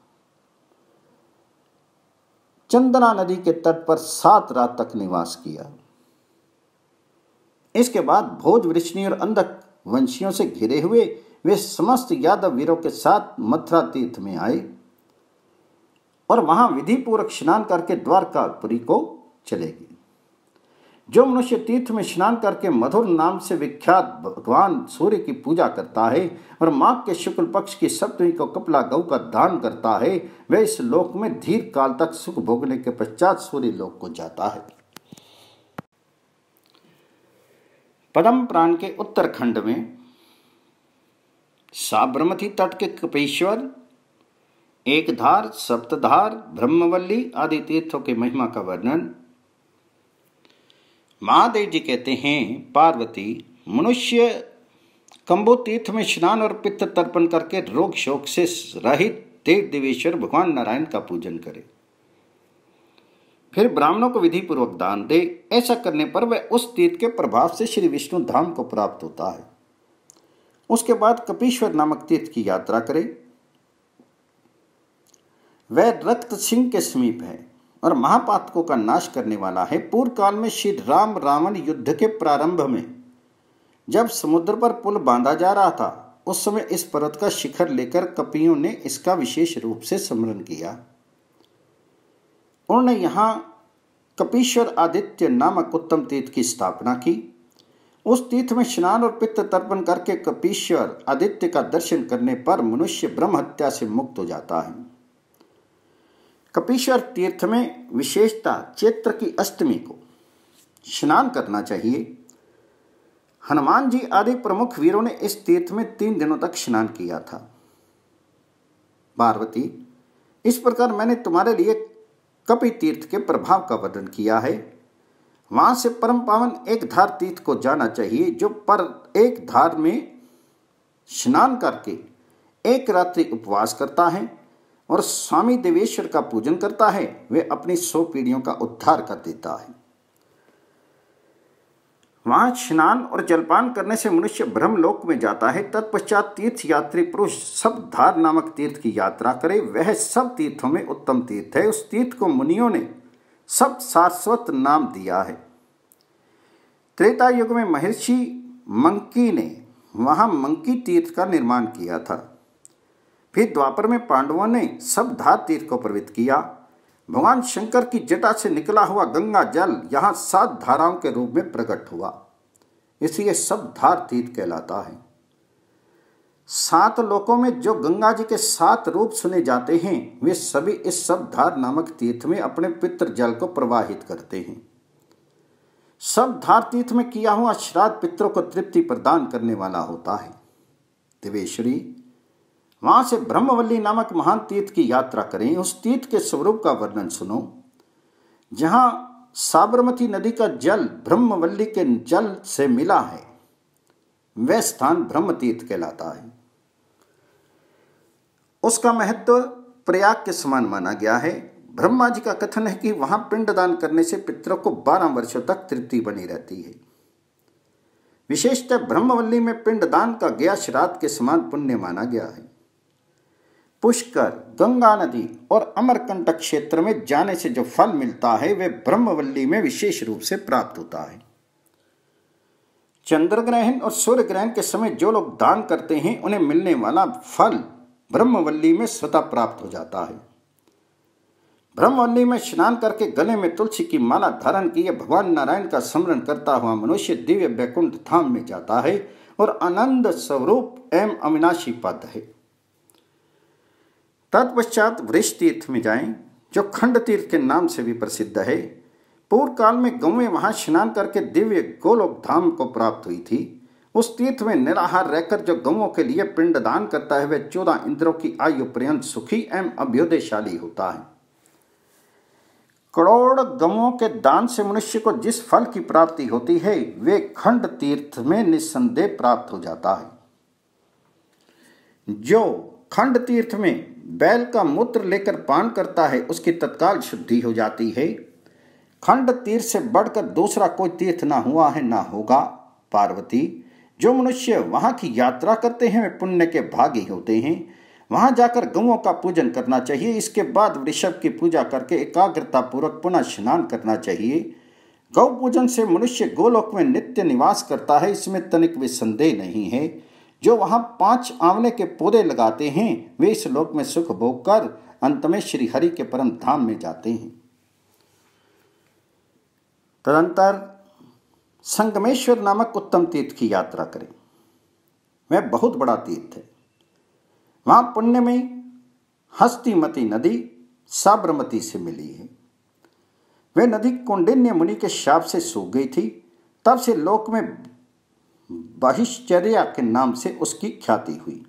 Speaker 1: चंदना नदी के तट पर सात रात तक निवास किया। इसके बाद भोज, वृष्णि और अंधक वंशियों से घिरे हुए वे समस्त यादव वीरों के साथ मथुरा तीर्थ में आए और वहां विधि पूर्वक स्नान करके द्वारकापुरी को चले गए। जो मनुष्य तीर्थ में स्नान करके मधुर नाम से विख्यात भगवान सूर्य की पूजा करता है और माघ के शुक्ल पक्ष की सप्तमी को कपिला गौ का दान करता है, वह इस लोक में दीर्घ काल तक सुख भोगने के पश्चात सूर्य लोक को जाता है। पद्म पुराण के उत्तरखंड में साबरमती तट के कपेश्वर, एकधार, सप्तधार, ब्रह्मवल्ली आदि तीर्थों की महिमा का वर्णन। महादेव जी कहते हैं, पार्वती, मनुष्य कंबो तीर्थ में स्नान और पित्त तर्पण करके रोग शोक से रहित देव देवेश्वर भगवान नारायण का पूजन करे, फिर ब्राह्मणों को विधि पूर्वक दान दे। ऐसा करने पर वह उस तीर्थ के प्रभाव से श्री विष्णु धाम को प्राप्त होता है। उसके बाद कपीश्वर नामक तीर्थ की यात्रा करे। वह रक्त सिंह के समीप है और महापातकों का नाश करने वाला है। पूर्व काल में श्री राम रावण युद्ध के प्रारंभ में जब समुद्र पर पुल बांधा जा रहा था, उस समय इस पर्वत का शिखर लेकर कपियों ने इसका विशेष रूप से स्मरण किया। उन्होंने यहाँ कपीश्वर आदित्य नामक उत्तम तीर्थ की स्थापना की। उस तीर्थ में स्नान और पित्त तर्पण करके कपीश्वर आदित्य का दर्शन करने पर मनुष्य ब्रह्म हत्या से मुक्त हो जाता है। कपीश्वर तीर्थ में विशेषता चैत्र की अष्टमी को स्नान करना चाहिए। हनुमान जी आदि प्रमुख वीरों ने इस तीर्थ में तीन दिनों तक स्नान किया था। पार्वती, इस प्रकार मैंने तुम्हारे लिए कपि तीर्थ के प्रभाव का वर्णन किया है। वहां से परम पावन एक धार तीर्थ को जाना चाहिए, जो पर एक धार में स्नान करके एक रात्रि उपवास करता है और स्वामी देवेश्वर का पूजन करता है, वे अपनी सौ पीढ़ियों का उद्धार कर देता है। वहां स्नान और जलपान करने से मनुष्य ब्रह्मलोक में जाता है। तत्पश्चात तीर्थ यात्री पुरुष सब धार नामक तीर्थ की यात्रा करे। वह सब तीर्थों में उत्तम तीर्थ है। उस तीर्थ को मुनियों ने सब शाश्वत नाम दिया है। त्रेता युग में महर्षि मंकी ने वहां मंकी तीर्थ का निर्माण किया था। फिर द्वापर में पांडवों ने शब्दधार तीर्थ को प्रवृत्त किया। भगवान शंकर की जटा से निकला हुआ गंगा जल यहाँ सात धाराओं के रूप में प्रकट हुआ, इसलिए शब्दधार तीर्थ कहलाता है। सात लोकों में जो गंगा जी के सात रूप सुने जाते हैं, वे सभी इस शब्दधार नामक तीर्थ में अपने पितृ जल को प्रवाहित करते हैं। शब्दधार तीर्थ में किया हुआ श्राद्ध पितरों को तृप्ति प्रदान करने वाला होता है। देवेश्वरी, वहां से ब्रह्मवल्ली नामक महान तीर्थ की यात्रा करें। उस तीर्थ के स्वरूप का वर्णन सुनो। जहां साबरमती नदी का जल ब्रह्मवल्ली के जल से मिला है, वह स्थान ब्रह्म तीर्थ कहलाता है। उसका महत्व प्रयाग के समान माना गया है। ब्रह्मा जी का कथन है कि वहां पिंडदान करने से पितरों को बारह वर्षों तक तृप्ति बनी रहती है। विशेषतः ब्रह्मवल्ली में पिंडदान का गया श्राद्ध के समान पुण्य माना गया है। पुष्कर, गंगा नदी और अमरकंटक क्षेत्र में जाने से जो फल मिलता है, वह ब्रह्मवल्ली में विशेष रूप से प्राप्त होता है। चंद्र ग्रहण और सूर्य ग्रहण के समय जो लोग दान करते हैं, उन्हें मिलने वाला फल ब्रह्मवल्ली में स्वतः प्राप्त हो जाता है। ब्रह्मवल्ली में स्नान करके गले में तुलसी की माला धारण किए भगवान नारायण का स्मरण करता हुआ मनुष्य दिव्य वैकुंठ धाम में जाता है और आनंद स्वरूप एवं अविनाशी पद है। तत्पश्चात वृष तीर्थ में जाएं, जो खंड तीर्थ के नाम से भी प्रसिद्ध है। पूर्व काल में गौएं वहां स्नान करके दिव्य गोलोक धाम को प्राप्त हुई थी। उस तीर्थ में निराहार रहकर जो गौओं के लिए पिंडदान करता है, वह चौदह इंद्रों की आयु पर्यंत सुखी एवं अभ्युदयशाली होता है। करोड़ गौओं के दान से मनुष्य को जिस फल की प्राप्ति होती है, वे खंड तीर्थ में निस्संदेह प्राप्त हो जाता है। जो खंड तीर्थ में बैल का मूत्र लेकर पान करता है, उसकी तत्काल शुद्धि हो जाती है। खंड तीर्थ से बढ़कर दूसरा कोई तीर्थ ना हुआ है, ना होगा। पार्वती, जो मनुष्य वहां की यात्रा करते हैं, वे पुण्य के भागी होते हैं। वहां जाकर गौओं का पूजन करना चाहिए। इसके बाद वृषभ की पूजा करके एकाग्रता पूर्वक पुनः स्नान करना चाहिए। गौ पूजन से मनुष्य गोलोक में नित्य निवास करता है, इसमें तनिक भी संदेह नहीं है। जो वहां पांच आंवले के पौधे लगाते हैं, वे इस लोक में सुख भोग कर अंत में श्री हरि के परम धाम में जाते हैं। तदंतर संगमेश्वर नामक उत्तम तीर्थ की यात्रा करें। वह बहुत बड़ा तीर्थ है। वहां पुण्य में हस्तिमती नदी साबरमती से मिली है। वह नदी कौंडिन्य मुनि के शाप से सूख गई थी। तब से लोक में बहिश्चर्या के नाम से उसकी ख्याति हुई।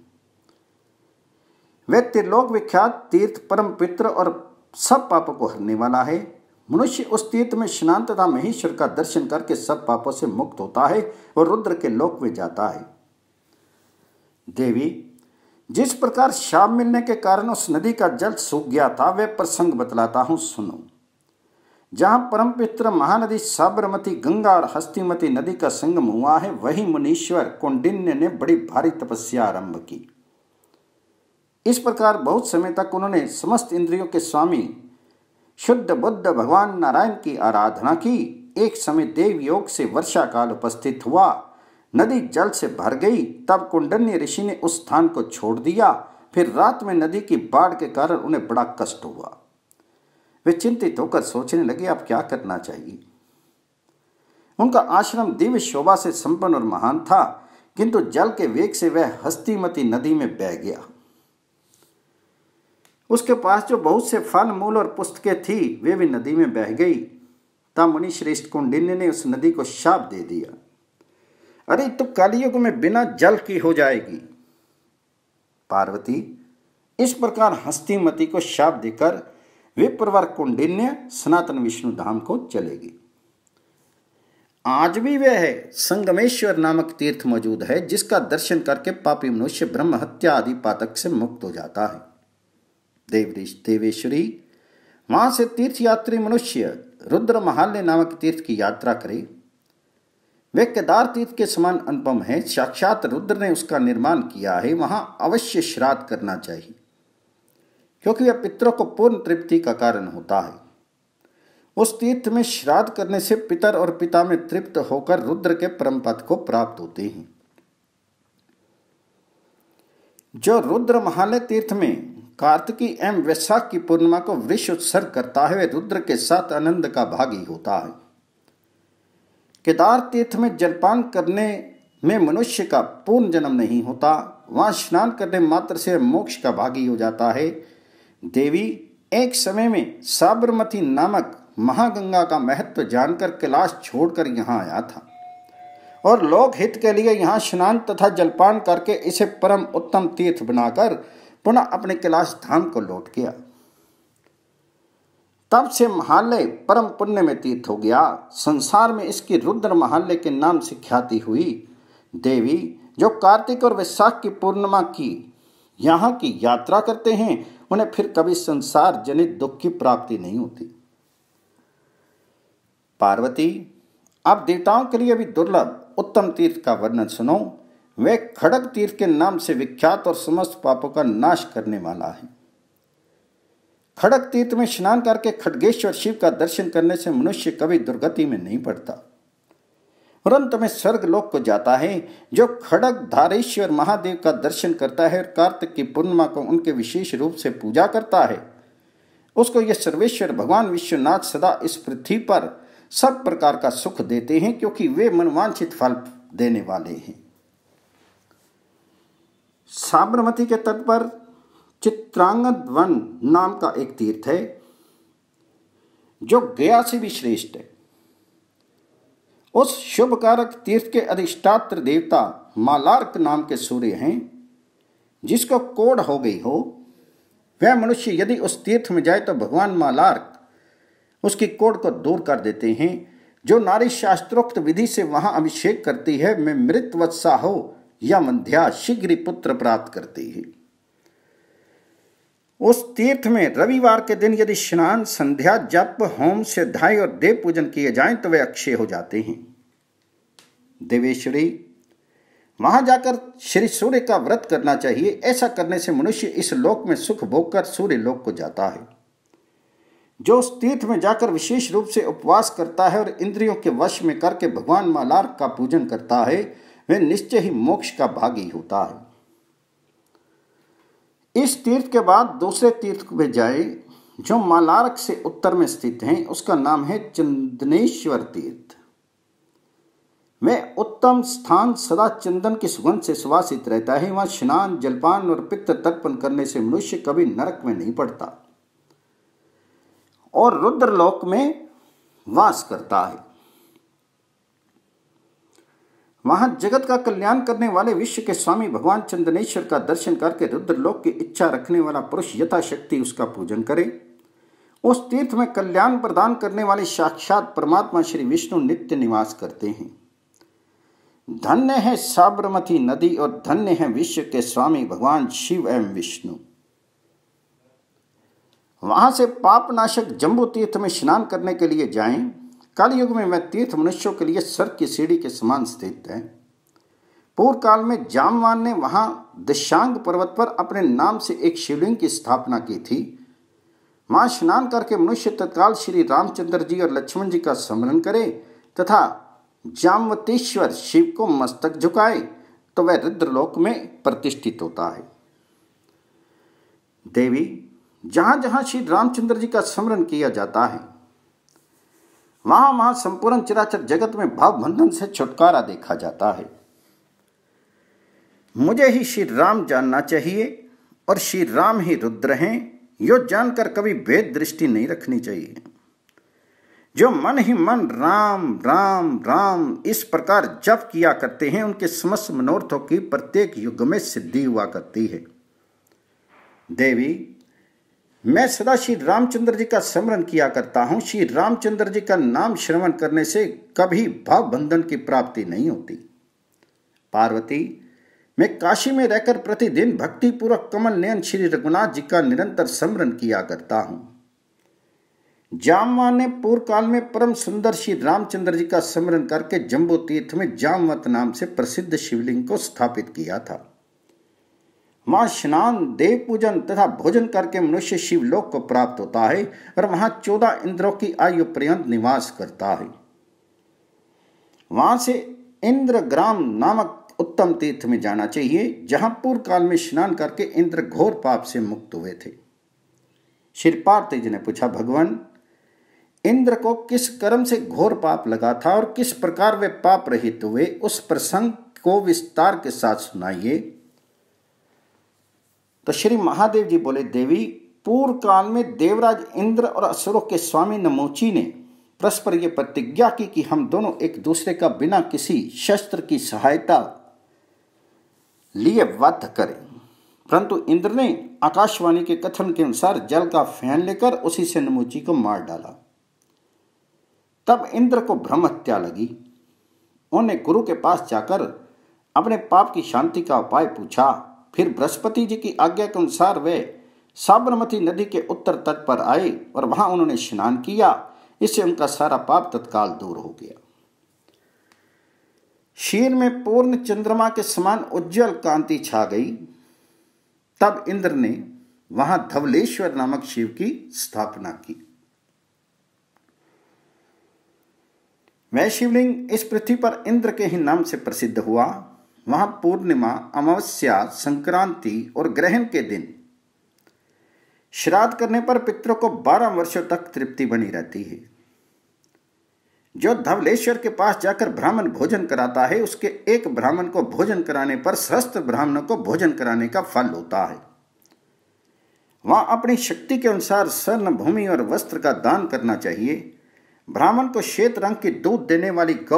Speaker 1: वह त्रिलोक विख्यात तीर्थ परम पित्र और सब पापों को हरने वाला है। मनुष्य उस तीर्थ में स्नान तथा महेश्वर का दर्शन करके सब पापों से मुक्त होता है और रुद्र के लोक में जाता है। देवी, जिस प्रकार शाप मिलने के कारण उस नदी का जल सूख गया था, वह प्रसंग बतलाता हूं, सुनो। जहां परम पित्र महानदी साबरमती गंगा और हस्तिमती नदी का संगम हुआ है, वही मुनीश्वर कौंडिन्य ने बड़ी भारी तपस्या आरंभ की। इस प्रकार बहुत समय तक उन्होंने समस्त इंद्रियों के स्वामी शुद्ध बुद्ध भगवान नारायण की आराधना की। एक समय देव योग से वर्षा काल उपस्थित हुआ। नदी जल से भर गई। तब कुंडन्य ऋषि ने उस स्थान को छोड़ दिया। फिर रात में नदी की बाढ़ के कारण उन्हें बड़ा कष्ट हुआ। वे चिंतित होकर सोचने लगे, अब क्या करना चाहिए। उनका आश्रम दिव्य शोभा से संपन्न और महान था, किंतु जल के वेग से वह हस्तिमती नदी में बह गया। उसके पास जो बहुत से फल मूल और पुस्तकें थी, वे भी नदी में बह गई। तब मुनि श्रेष्ठ कौंडिन्य ने उस नदी को शाप दे दिया, अरे तो कलयुग में बिना जल की हो जाएगी। पार्वती, इस प्रकार हस्तिमती को शाप देकर विप्रवर कौंडिन्य सनातन विष्णु धाम को चलेगी। आज भी वह है संगमेश्वर नामक तीर्थ मौजूद है, जिसका दर्शन करके पापी मनुष्य ब्रह्म हत्या आदि पातक से मुक्त हो जाता है। देवऋषि देवेश्वरी, वहां से तीर्थयात्री मनुष्य रुद्र महाल्य नामक तीर्थ की यात्रा करे। वे केदार तीर्थ के समान अनुपम है। साक्षात रुद्र ने उसका निर्माण किया है। वहां अवश्य श्राद्ध करना चाहिए, क्योंकि वह पितरों को पूर्ण तृप्ति का कारण होता है। उस तीर्थ में श्राद्ध करने से पितर और पिता में तृप्त होकर रुद्र के परम पद को प्राप्त होते हैं। जो रुद्र महालय तीर्थ में कार्तिकी एवं वैशाख की पूर्णिमा को वृष उत्सर्ग करता है, वे रुद्र के साथ आनंद का भागी होता है। केदार तीर्थ में जलपान करने में मनुष्य का पूर्ण जन्म नहीं होता, वहां स्नान करने मात्र से मोक्ष का भागी हो जाता है। देवी, एक समय में साबरमती नामक महागंगा का महत्व जानकर कैलाश छोड़कर यहाँ आया था और लोक हित के लिए यहाँ स्नान तथा जलपान करके इसे परम उत्तम तीर्थ बनाकर पुनः अपने कैलाश धाम को लौट गया। तब से महालय परम पुण्य में तीर्थ हो गया। संसार में इसकी रुद्र महालय के नाम से ख्याति हुई। देवी, जो कार्तिक और वैशाख की पूर्णिमा की यहाँ की यात्रा करते हैं, उन्हें फिर कभी संसार जनित दुख की प्राप्ति नहीं होती। पार्वती, अब देवताओं के लिए भी दुर्लभ उत्तम तीर्थ का वर्णन सुनो। वे खड़ग तीर्थ के नाम से विख्यात और समस्त पापों का नाश करने वाला है। खड़ग तीर्थ में स्नान करके खड्गेश्वर शिव का दर्शन करने से मनुष्य कभी दुर्गति में नहीं पड़ता और अंत में स्वर्ग लोक को जाता है। जो खड़ग धारेश्वर महादेव का दर्शन करता है और कार्तिक की पूर्णिमा को उनके विशेष रूप से पूजा करता है, उसको यह सर्वेश्वर भगवान विश्वनाथ सदा इस पृथ्वी पर सब प्रकार का सुख देते हैं, क्योंकि वे मनवांछित फल देने वाले हैं। साबरमती के तट पर चित्रांगद वन नाम का एक तीर्थ है, जो गया से भी श्रेष्ठ है। उस शुभकारक तीर्थ के अधिष्ठात्र देवता मालार्क नाम के सूर्य हैं। जिसको कोढ़ हो गई हो, वह मनुष्य यदि उस तीर्थ में जाए तो भगवान मालार्क उसकी कोढ़ को दूर कर देते हैं। जो नारी शास्त्रोक्त विधि से वहां अभिषेक करती है, मैं मृत वत्सा हो या मंध्या शीघ्र ही पुत्र प्राप्त करती है। उस तीर्थ में रविवार के दिन यदि स्नान, संध्या, जप, होम, सिद्धाई और देव पूजन किए जाएं तो वे अक्षय हो जाते हैं। देवेश्वरी, वहां जाकर श्री सूर्य का व्रत करना चाहिए। ऐसा करने से मनुष्य इस लोक में सुख भोग कर सूर्य लोक को जाता है। जो उस तीर्थ में जाकर विशेष रूप से उपवास करता है और इंद्रियों के वश में करके भगवान मालार्क का पूजन करता है, वह निश्चय ही मोक्ष का भागी होता है। इस तीर्थ के बाद दूसरे तीर्थ में जाए जो मालार्क से उत्तर में स्थित हैं, उसका नाम है चंदनेश्वर तीर्थ। वह उत्तम स्थान सदा चंदन की सुगंध से सुवासित रहता है। वहां स्नान, जलपान और पितृ तर्पण करने से मनुष्य कभी नरक में नहीं पड़ता और रुद्रलोक में वास करता है। वहां जगत का कल्याण करने वाले विश्व के स्वामी भगवान चंदनेश्वर का दर्शन करके रुद्रलोक की इच्छा रखने वाला पुरुष यथाशक्ति उसका पूजन करे। उस तीर्थ में कल्याण प्रदान करने वाले साक्षात परमात्मा श्री विष्णु नित्य निवास करते हैं। धन्य है साबरमती नदी और धन्य है विश्व के स्वामी भगवान शिव एवं विष्णु। वहां से पापनाशक जम्बू तीर्थ में स्नान करने के लिए जाएं। कलयुग में वह तीर्थ मनुष्यों के लिए स्वर्ग की सीढ़ी के समान स्थित है। पूर्व काल में जामवान ने वहां दिशांग पर्वत पर अपने नाम से एक शिवलिंग की स्थापना की थी। वहां स्नान करके मनुष्य तत्काल श्री रामचंद्र जी और लक्ष्मण जी का स्मरण करे तथा जामवतीश्वर शिव को मस्तक झुकाए तो वह रुद्रलोक में प्रतिष्ठित होता है। देवी, जहां जहां श्री रामचंद्र जी का स्मरण किया जाता है, वहां वहां संपूर्ण चराचर जगत में भाव बंधन से छुटकारा देखा जाता है। मुझे ही श्री राम जानना चाहिए और श्री राम ही रुद्र हैं, यो जानकर कभी भेद दृष्टि नहीं रखनी चाहिए। जो मन ही मन राम राम राम इस प्रकार जप किया करते हैं, उनके समस्त मनोरथों की प्रत्येक युग में सिद्धि हुआ करती है। देवी, मैं सदा श्री रामचंद्र जी का स्मरण किया करता हूं। श्री रामचंद्र जी का नाम श्रवण करने से कभी भाव बंधन की प्राप्ति नहीं होती। पार्वती, मैं काशी में रहकर प्रतिदिन भक्ति पूर्वक कमल नयन श्री रघुनाथ जी का निरंतर स्मरण किया करता हूं। जामवान ने पूर्व काल में परम सुंदर श्री रामचंद्र जी का स्मरण करके जम्बू तीर्थ में जामवत नाम से प्रसिद्ध शिवलिंग को स्थापित किया था। वहां स्नान, देव पूजन तथा भोजन करके मनुष्य शिवलोक को प्राप्त होता है और वहां चौदह इंद्रों की आयु पर्यंत निवास करता है। वहां से इंद्रग्राम नामक उत्तम तीर्थ में जाना चाहिए, जहां पूर्व काल में स्नान करके इंद्र घोर पाप से मुक्त हुए थे। श्री पार्वती जी ने पूछा, भगवान, इंद्र को किस कर्म से घोर पाप लगा था और किस प्रकार वे पाप रहित हुए, उस प्रसंग को विस्तार के साथ सुनाइए। तो श्री महादेव जी बोले, देवी, पूर्व काल में देवराज इंद्र और असुरों के स्वामी नमोची ने परस्पर ये प्रतिज्ञा की कि हम दोनों एक दूसरे का बिना किसी शस्त्र की सहायता लिए वध करें, परंतु इंद्र ने आकाशवाणी के कथन के अनुसार जल का फैन लेकर उसी से नमोची को मार डाला। तब इंद्र को ब्रह्म हत्या लगी। उन्होंने गुरु के पास जाकर अपने पाप की शांति का उपाय पूछा। फिर बृहस्पति जी की आज्ञा के अनुसार वे साबरमती नदी के उत्तर तट पर आए और वहां उन्होंने स्नान किया। इससे उनका सारा पाप तत्काल दूर हो गया। शीर में पूर्ण चंद्रमा के समान उज्जवल कांति छा गई। तब इंद्र ने वहां धवलेश्वर नामक शिव की स्थापना की। वह शिवलिंग इस पृथ्वी पर इंद्र के ही नाम से प्रसिद्ध हुआ। वहां पूर्णिमा, अमावस्या, संक्रांति और ग्रहण के दिन श्राद्ध करने पर पितरों को बारह वर्षों तक तृप्ति बनी रहती है। जो धवलेश्वर के पास जाकर ब्राह्मण भोजन कराता है, उसके एक ब्राह्मण को भोजन कराने पर सहस्त्र ब्राह्मणों को भोजन कराने का फल होता है। वहां अपनी शक्ति के अनुसार स्वर्ण, भूमि और वस्त्र का दान करना चाहिए। ब्राह्मण को श्वेत रंग की दूध देने वाली गौ,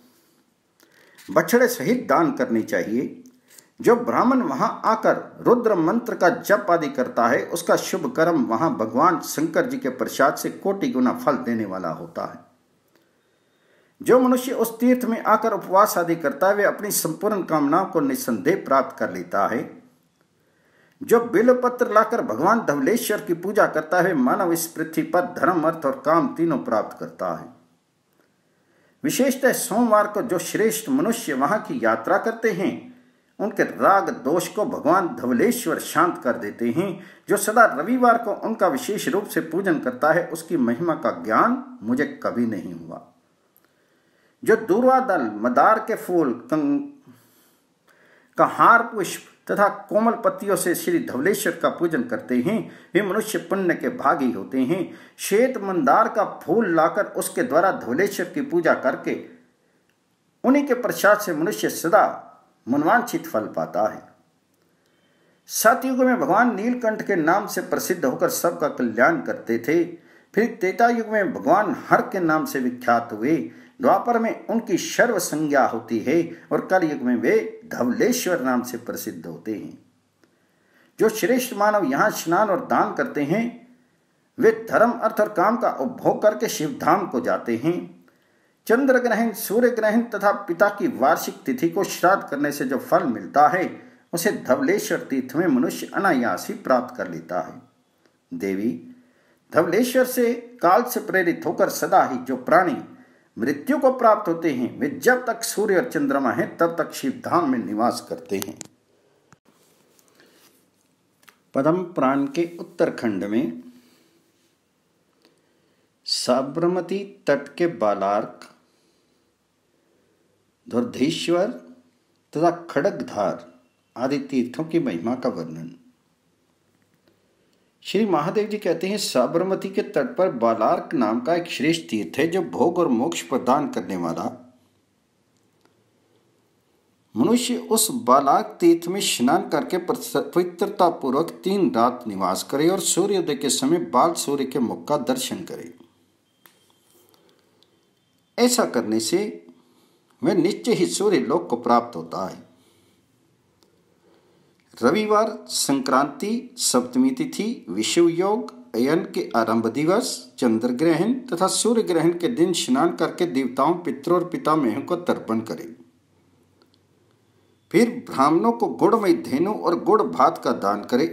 Speaker 1: बछड़े सहित दान करनी चाहिए। जो ब्राह्मण वहां आकर रुद्र मंत्र का जप आदि करता है, उसका शुभ कर्म वहां भगवान शंकर जी के प्रसाद से कोटि गुना फल देने वाला होता है। जो मनुष्य उस तीर्थ में आकर उपवास आदि करता है, वे अपनी संपूर्ण कामनाओं को निसंदेह प्राप्त कर लेता है। जो बिल्वपत्र लाकर भगवान धवलेश्वर की पूजा करता है, मानव इस पृथ्वी पर धर्म, अर्थ और काम तीनों प्राप्त करता है। विशेषतः सोमवार को जो श्रेष्ठ मनुष्य वहां की यात्रा करते हैं, उनके राग दोष को भगवान धवलेश्वर शांत कर देते हैं। जो सदा रविवार को उनका विशेष रूप से पूजन करता है, उसकी महिमा का ज्ञान मुझे कभी नहीं हुआ। जो दूर्वा दल, मदार के फूल, कहार पुष्प तथा कोमल पत्तियों से श्री धवलेश्वर का पूजन करते हैं, वे मनुष्य पुण्य के भागी होते हैं। श्वेत मंदार का फूल लाकर उसके द्वारा धवलेश्वर की पूजा करके उन्हीं के प्रसाद से मनुष्य सदा मनवांछित फल पाता है। सतयुग में भगवान नीलकंठ के नाम से प्रसिद्ध होकर सबका कल्याण करते थे। फिर त्रेता युग में भगवान हर के नाम से विख्यात हुए। द्वापर में उनकी सर्व संज्ञा होती है और कलयुग में वे धवलेश्वर नाम से प्रसिद्ध होते हैं। जो श्रेष्ठ मानव यहाँ स्नान और दान करते हैं, वे धर्म, अर्थ और काम का उपभोग करके शिवधाम को जाते हैं। चंद्र ग्रहण, सूर्य ग्रहण तथा पिता की वार्षिक तिथि को श्राद्ध करने से जो फल मिलता है, उसे धवलेश्वर तीर्थ में मनुष्य अनायास ही प्राप्त कर लेता है। देवी, धवलेश्वर से काल से प्रेरित होकर सदा ही जो प्राणी मृत्यु को प्राप्त होते हैं, वे जब तक सूर्य और चंद्रमा हैं तब तक शिवधाम में निवास करते हैं। पद्म पुराण के उत्तरखंड में साबरमती तट के बालार्क, धुर्धेश्वर तथा खड़गधार आदि तीर्थों की महिमा का वर्णन। श्री महादेव जी कहते हैं, साबरमती के तट पर बालार्क नाम का एक श्रेष्ठ तीर्थ है, जो भोग और मोक्ष प्रदान करने वाला। मनुष्य उस बालार्क तीर्थ में स्नान करके पवित्रता पूर्वक तीन रात निवास करे और सूर्योदय के समय बाल सूर्य के मुख का दर्शन करे। ऐसा करने से वह निश्चय ही सूर्य लोक को प्राप्त होता है। रविवार, संक्रांति, सप्तमी तिथि, विषुव योग, अयन के आरंभ दिवस, चंद्र ग्रहण तथा सूर्य ग्रहण के दिन स्नान करके देवताओं, पितरों और पितामहों को तर्पण करें। फिर ब्राह्मणों को गुड़मय धेनु और गुड़ भात का दान करें।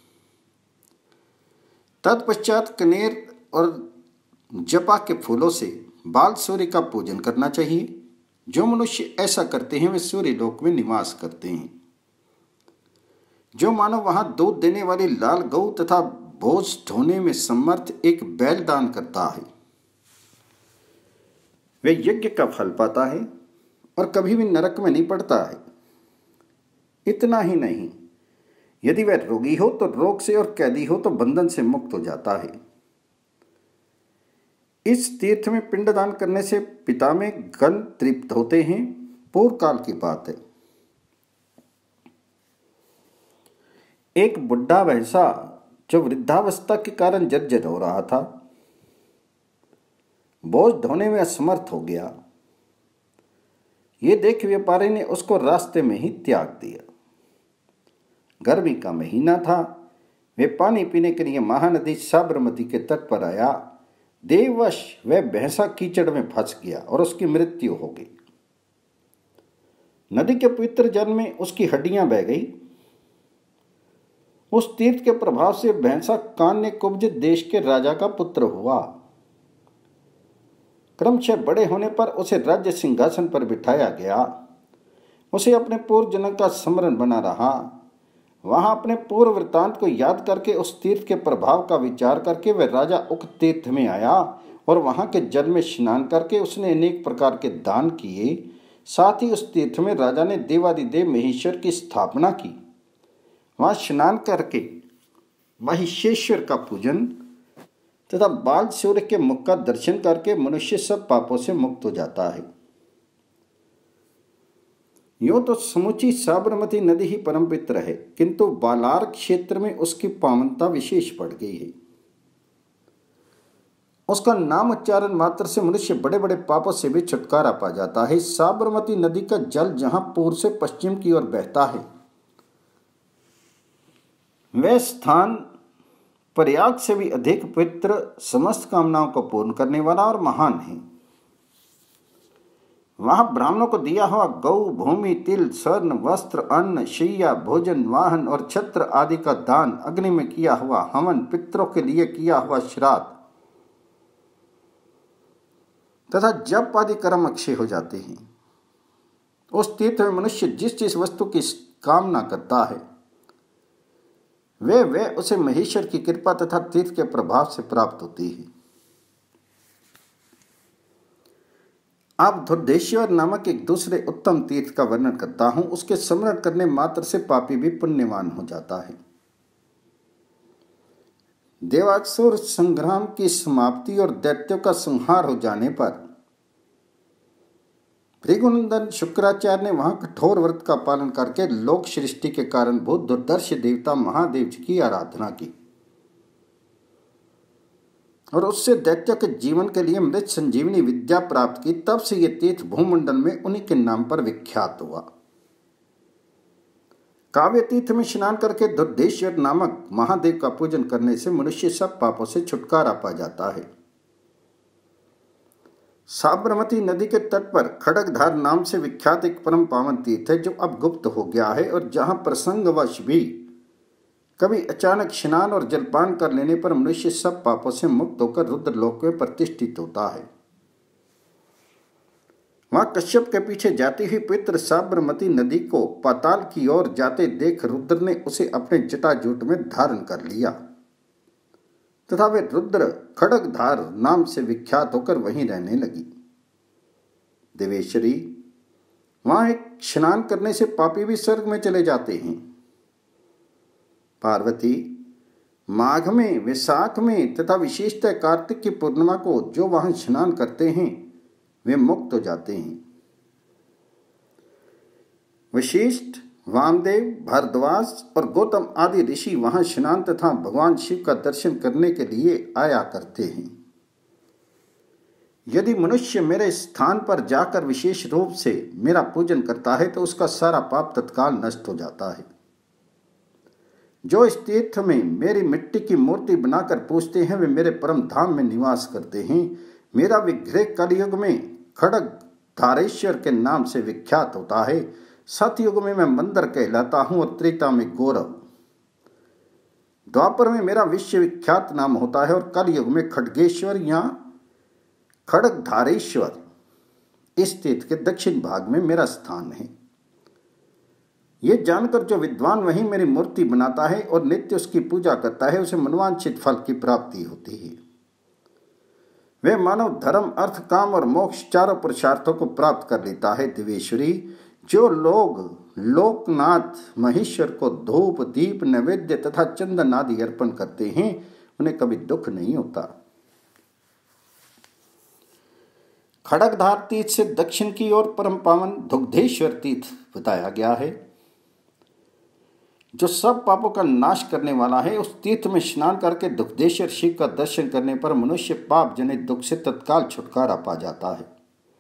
Speaker 1: तत्पश्चात कनेर और जपा के फूलों से बाल सूर्य का पूजन करना चाहिए। जो मनुष्य ऐसा करते हैं, वे सूर्य लोक में निवास करते हैं। जो मानव वहां दूध देने वाली लाल गऊ तथा बोझ ढोने में समर्थ एक बैल दान करता है, वे यज्ञ का फल पाता है और कभी भी नरक में नहीं पड़ता है। इतना ही नहीं, यदि वह रोगी हो तो रोग से और कैदी हो तो बंधन से मुक्त हो जाता है। इस तीर्थ में पिंडदान करने से पिता में गण तृप्त होते हैं। पूर्व काल की बात है। एक बुढ़ा भैंसा जो वृद्धावस्था के कारण जर्जर हो रहा था, बोझ ढोने में असमर्थ हो गया। ये देख व्यापारी ने उसको रास्ते में ही त्याग दिया। गर्मी का महीना था। वे पानी पीने के लिए महानदी साबरमती के तट पर आया। देववश वह भैंसा कीचड़ में फंस गया और उसकी मृत्यु हो गई। नदी के पवित्र जल में उसकी हड्डियां बह गई। उस तीर्थ के प्रभाव से भैंसा कान्य कुब्ज देश के राजा का पुत्र हुआ। क्रमशः बड़े होने पर उसे राज्य सिंहासन पर बिठाया गया। उसे अपने पूर्व जन्म का स्मरण बना रहा। वहां अपने पूर्व वृत्तांत को याद करके उस तीर्थ के प्रभाव का विचार करके वह राजा उक्त तीर्थ में आया और वहां के जल में स्नान करके उसने अनेक प्रकार के दान किए। साथ ही उस तीर्थ में राजा ने देवादिदेव महेश्वर की स्थापना की। वहां स्नान करके महिषेश्वर का पूजन तथा बाल सूर्य के मुख का दर्शन करके मनुष्य सब पापों से मुक्त हो जाता है। यूं तो समुची साबरमती नदी ही परम पवित्र है, किंतु बालार क्षेत्र में उसकी पावनता विशेष बढ़ गई है। उसका नाम उच्चारण मात्र से मनुष्य बड़े बड़े पापों से भी छुटकारा पा जाता है। साबरमती नदी का जल जहां पूर्व से पश्चिम की ओर बहता है, वह स्थान प्रयाग से भी अधिक पवित्र, समस्त कामनाओं को पूर्ण करने वाला और महान है। वहां ब्राह्मणों को दिया हुआ गौ, भूमि, तिल, स्वर्ण, वस्त्र, अन्न, शैया, भोजन, वाहन और छत्र आदि का दान, अग्नि में किया हुआ हवन, पितरों के लिए किया हुआ श्राद्ध तथा जप आदि कर्म अक्षय हो जाते हैं। उस तीर्थ में मनुष्य जिस जिस वस्तु की कामना करता है, वे वे उसे महेश्वर की कृपा तथा तीर्थ के प्रभाव से प्राप्त होती है। अब धुर्धेश्वर नामक एक दूसरे उत्तम तीर्थ का वर्णन करता हूं। उसके स्मरण करने मात्र से पापी भी पुण्यवान हो जाता है। देवासुर संग्राम की समाप्ति और दैत्यों का संहार हो जाने पर भृगुनंदन शुक्राचार्य ने वहां कठोर व्रत का पालन करके लोक सृष्टि के कारण भूत दुर्दर्श देवता महादेव जी की आराधना की और उससे दैत्यों के जीवन के लिए मृत संजीवनी विद्या प्राप्त की। तब से ये तीर्थ भूमंडल में उन्हीं के नाम पर विख्यात हुआ। काव्य तीर्थ में स्नान करके दुर्धेश्वर नामक महादेव का पूजन करने से मनुष्य सब पापों से छुटकारा पा जाता है। साबरमती नदी के तट पर खड़गधार नाम से विख्यात एक परम पावन तीर्थ है, जो अब गुप्त हो गया है और जहां प्रसंगवश भी कभी अचानक स्नान और जलपान कर लेने पर मनुष्य सब पापों से मुक्त होकर रुद्रलोक में प्रतिष्ठित होता है। वहां कश्यप के पीछे जाती हुई पवित्र साबरमती नदी को पाताल की ओर जाते देख रुद्र ने उसे अपने जटाजूट में धारण कर लिया तथा वे रुद्र खड़गधार नाम से विख्यात होकर वहीं रहने लगी। देवेश्वरी, वहां एक स्नान करने से पापी भी स्वर्ग में चले जाते हैं। पार्वती, माघ में, वैशाख में तथा विशेषतः कार्तिक की पूर्णिमा को जो वहां स्नान करते हैं वे मुक्त हो जाते हैं। वशिष्ठ, वामदेव, भारद्वाज और गौतम आदि ऋषि वहां स्नान तथा भगवान शिव का दर्शन करने के लिए आया करते हैं। यदि मनुष्य मेरे स्थान पर जाकर विशेष रूप से मेरा पूजन करता है तो उसका सारा पाप तत्काल नष्ट हो जाता है। जो इस तीर्थ में मेरी मिट्टी की मूर्ति बनाकर पूजते हैं वे मेरे परम धाम में निवास करते हैं। मेरा विग्रह कलयुग में खड़ग धारेश्वर के नाम से विख्यात होता है। सतयुग में मैं मंदर कहलाता हूं और त्रेता में गौरव। द्वापर में मेरा विश्व विख्यात नाम होता है और कलयुग में खड़गेश्वर या खड़गधारेश्वर इस तीर्थ के दक्षिण भाग में मेरा स्थान है। ये जानकर जो विद्वान वहीं मेरी मूर्ति बनाता है और नित्य उसकी पूजा करता है, उसे मनवांछित फल की प्राप्ति होती है। वे मानव धर्म, अर्थ, काम और मोक्ष चारों पुरुषार्थों को प्राप्त कर लेता है। दिवेश्वरी, जो लोग लोकनाथ महेश्वर को धूप, दीप, नैवेद्य तथा चंदन आदि अर्पण करते हैं, उन्हें कभी दुख नहीं होता। खड़गधार तीर्थ से दक्षिण की ओर परम पावन दुग्धेश्वर तीर्थ बताया गया है, जो सब पापों का नाश करने वाला है। उस तीर्थ में स्नान करके दुग्धेश्वर शिव का दर्शन करने पर मनुष्य पाप जनित दुख से तत्काल छुटकारा पा जाता है।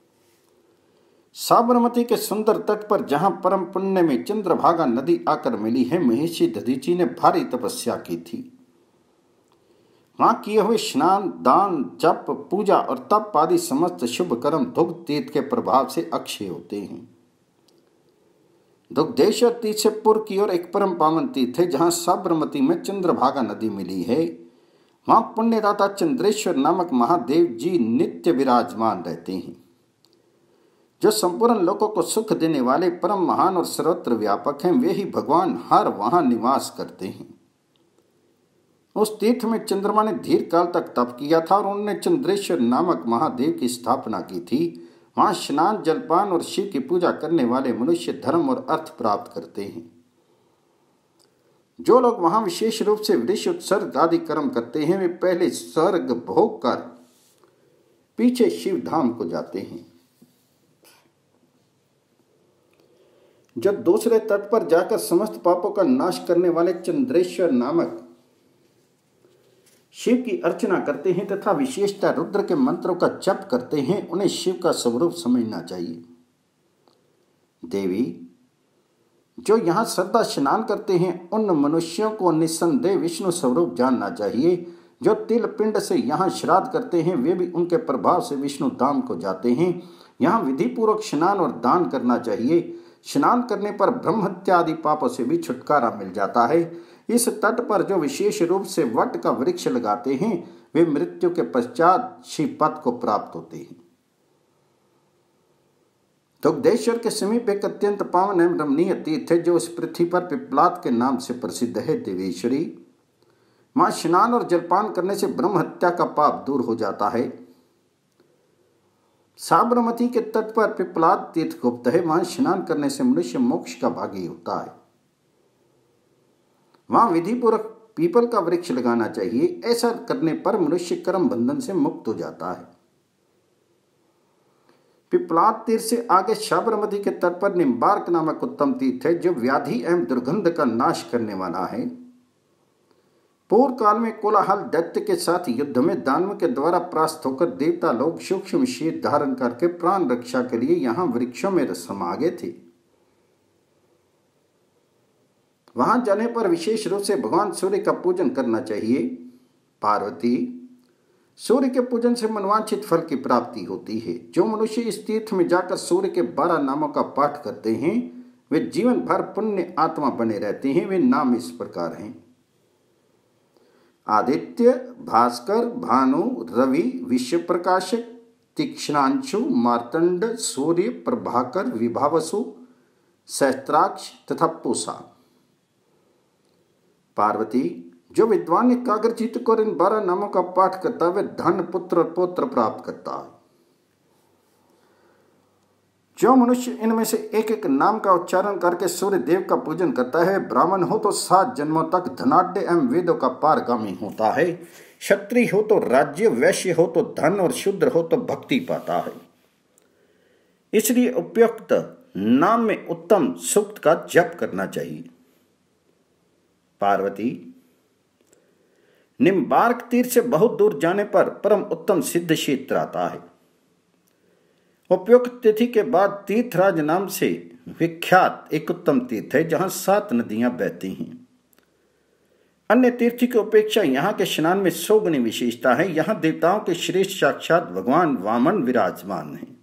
Speaker 1: साबरमती के सुंदर तट पर जहां परम पुण्य में चंद्रभागा नदी आकर मिली है, महर्षि दधीची ने भारी तपस्या की थी। वहां किए हुए स्नान, दान, जप, पूजा और तप आदि समस्त शुभ कर्म दुग्ध तीर्थ के प्रभाव से अक्षय होते हैं। दुग्धेश्वर तीर्थ से पूर्व की ओर एक परम पावन तीर्थ है, जहां साबरमती में चंद्रभागा नदी मिली है। वहां पुण्यदाता चंद्रेश्वर नामक महादेव जी नित्य विराजमान रहते हैं, जो संपूर्ण लोगों को सुख देने वाले परम महान और सर्वत्र व्यापक हैं। वे ही भगवान हर वहां निवास करते हैं। उस तीर्थ में चंद्रमा ने दीर्घ काल तक तप किया था और उन्होंने चंद्रेश्वर नामक महादेव की स्थापना की थी। वहां स्नान, जलपान और शिव की पूजा करने वाले मनुष्य धर्म और अर्थ प्राप्त करते हैं। जो लोग वहां विशेष रूप से वृक्ष उत्सर्ग आदि कर्म करते हैं, वे पहले स्वर्ग भोग कर पीछे शिव धाम को जाते हैं। जब दूसरे तट पर जाकर समस्त पापों का नाश करने वाले चंद्रेश्वर नामक शिव की अर्चना करते हैं तथा विशेषता रुद्र के मंत्रों का जप करते हैं, उन्हें शिव का स्वरूप समझना चाहिए। देवी, जो यहाँ श्रद्धा स्नान करते हैं, उन मनुष्यों को निस्संदेह विष्णु स्वरूप जानना चाहिए। जो तिल पिंड से यहाँ श्राद्ध करते हैं, वे भी उनके प्रभाव से विष्णु धाम को जाते हैं। यहाँ विधि पूर्वक स्नान और दान करना चाहिए। स्नान करने पर ब्रह्म हत्या आदि पापों से भी छुटकारा मिल जाता है। इस तट पर जो विशेष रूप से वट का वृक्ष लगाते हैं, वे मृत्यु के पश्चात शिव पद को प्राप्त होते हैं। दुग्धेश्वर के समीप एक अत्यंत पावन एवं रमणीय तीर्थ है, जो इस पृथ्वी पर पिपलाद के नाम से प्रसिद्ध है। देवेश्वरी, वहां स्नान और जलपान करने से ब्रह्म हत्या का पाप दूर हो जाता है। साबरमती के तट पर पिपलाद तीर्थ गुप्त है। वहां स्नान करने से मनुष्य मोक्ष का भागी होता है। वहां विधि पूर्वक पीपल का वृक्ष लगाना चाहिए। ऐसा करने पर मनुष्य कर्म बंधन से मुक्त हो जाता है। पिपलाद तीर्थ से आगे साबरमती के तट पर निम्बार्क नामक उत्तम तीर्थ है, जो व्याधि एवं दुर्गंध का नाश करने वाला है। पूर्व काल में कोलाहल दैत्य के साथ युद्ध में दानव के द्वारा परास्त होकर देवता लोग सूक्ष्म शीत धारण करके प्राण रक्षा के लिए यहाँ वृक्षों में समा गए थे। वहां जाने पर विशेष रूप से भगवान सूर्य का पूजन करना चाहिए। पार्वती, सूर्य के पूजन से मनवांछित फल की प्राप्ति होती है। जो मनुष्य इस तीर्थ में जाकर सूर्य के बारह नामों का पाठ करते हैं, वे जीवन भर पुण्य आत्मा बने रहते हैं। वे नाम इस प्रकार हैं: आदित्य, भास्कर, भानु, रवि, विश्व प्रकाशक, तीक्ष्णांशु, मार्तंड, सूर्य, प्रभाकर, विभावसु, सहस्त्राक्ष तथा पूषा। पार्वती, जो विद्वान एकाग्रचित्त को इन बारह नामों का पाठ करता है, वह धन, पुत्र और पौत्र प्राप्त करता है। जो मनुष्य इनमें से एक एक नाम का उच्चारण करके सूर्य देव का पूजन करता है, ब्राह्मण हो तो सात जन्मों तक धनाढ्य एवं वेदों का पारगामी होता है। क्षत्रिय हो तो राज्य, वैश्य हो तो धन और शूद्र हो तो भक्ति पाता है। इसलिए उपयुक्त नाम में उत्तम सूक्त का जप करना चाहिए। पार्वती, निम्बार्क तीर्थ से बहुत दूर जाने पर परम उत्तम सिद्ध क्षेत्र आता है। उपयुक्त तिथि के बाद तीर्थराज नाम से विख्यात एक उत्तम तीर्थ है, जहां सात नदियां बहती हैं। अन्य तीर्थ की अपेक्षा यहाँ के स्नान में सौ गुनी विशेषता है। यहाँ देवताओं के श्रेष्ठ साक्षात भगवान वामन विराजमान हैं।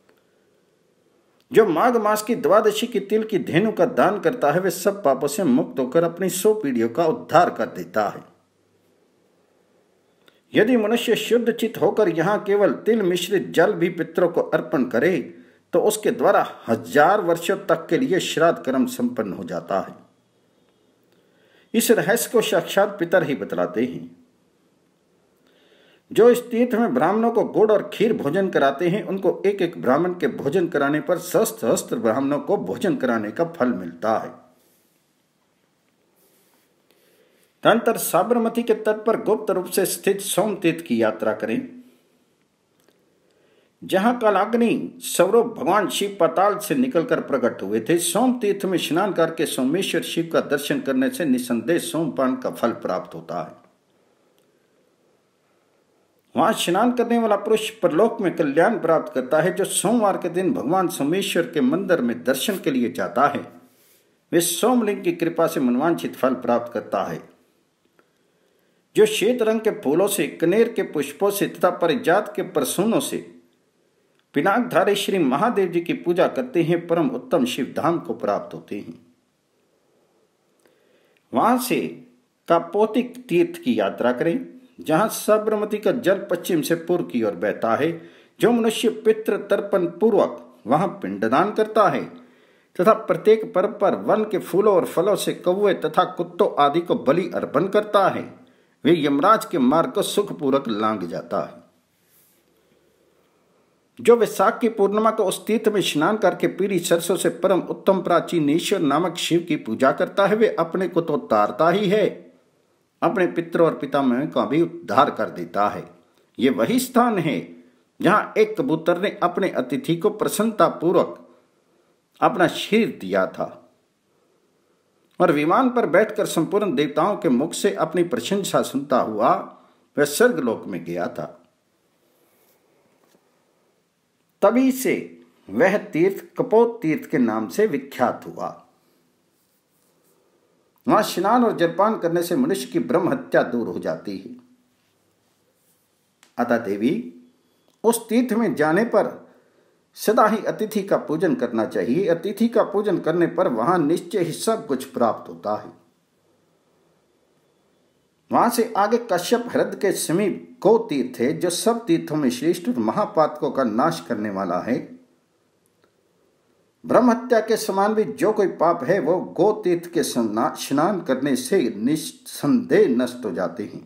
Speaker 1: जो माघ मास की द्वादशी की तिल की धेनु का दान करता है, वे सब पापों से मुक्त होकर अपनी सौ पीढ़ियों का उद्धार कर देता है। यदि मनुष्य शुद्ध चित्त होकर यहाँ केवल तिल मिश्रित जल भी पितरों को अर्पण करे, तो उसके द्वारा हजार वर्षों तक के लिए श्राद्ध कर्म संपन्न हो जाता है। इस रहस्य को साक्षात पितर ही बतलाते हैं। जो इस तीर्थ में ब्राह्मणों को गुड़ और खीर भोजन कराते हैं, उनको एक एक ब्राह्मण के भोजन कराने पर सहस्त्र सहस्त्र ब्राह्मणों को भोजन कराने का फल मिलता है। तदनंतर साबरमती के तट पर गुप्त रूप से स्थित सोम तीर्थ की यात्रा करें, जहां कालाग्नि स्वरूप भगवान शिव पाताल से निकलकर प्रकट हुए थे। सोम तीर्थ में स्नान करके सोमेश्वर शिव का दर्शन करने से निसंदेह सोमपान का फल प्राप्त होता है। वहां स्नान करने वाला पुरुष परलोक में कल्याण प्राप्त करता है। जो सोमवार के दिन भगवान सोमेश्वर के मंदिर में दर्शन के लिए जाता है, वे सोमलिंग की कृपा से मनवांछित फल प्राप्त करता है। जो श्वेत रंग के फूलों से, कनेर के पुष्पों से तथा परिजात के परसूनों से पिनाकधारी श्री महादेव जी की पूजा करते हैं, परम उत्तम शिव धाम को प्राप्त होते हैं। वहां से कापोतिक तीर्थ की यात्रा करें, जहां साबरमती का जल पश्चिम से पूर्व की ओर बहता है। जो मनुष्य पितृ तर्पण पूर्वक वहां पिंडदान करता है तथा प्रत्येक पर्व पर वन के फूलों और फलों से कौवे तथा कुत्तों आदि को बलि अर्पण करता है, वे यमराज के मार्ग को सुखपूर्वक लांघ जाता है। जो वैशाख की पूर्णिमा को उस तीर्थ में स्नान करके पीली सरसों से परम उत्तम प्राचीन ईश्वर नामक शिव की पूजा करता है, वे अपने को तो तारता ही है, अपने पितरों और पितामह का भी उद्धार कर देता है। ये वही स्थान है जहां एक कबूतर ने अपने अतिथि को प्रसन्नता पूर्वक अपना शरीर दिया था और विमान पर बैठकर संपूर्ण देवताओं के मुख से अपनी प्रशंसा सुनता हुआ वह स्वर्गलोक में गया था। तभी से वह तीर्थ कपोत तीर्थ के नाम से विख्यात हुआ। वहां स्नान और जलपान करने से मनुष्य की ब्रह्म हत्या दूर हो जाती है। अतः देवी, उस तीर्थ में जाने पर सदा ही अतिथि का पूजन करना चाहिए। अतिथि का पूजन करने पर वहां निश्चय ही सब कुछ प्राप्त होता है। वहां से आगे कश्यप ह्रद के समीप गो तीर्थ है, जो सब तीर्थों में श्रेष्ठ और महापातकों का नाश करने वाला है। ब्रह्म हत्या के समान भी जो कोई पाप है, वो गो तीर्थ के स्नान करने से निस्संदेह नष्ट हो जाते हैं।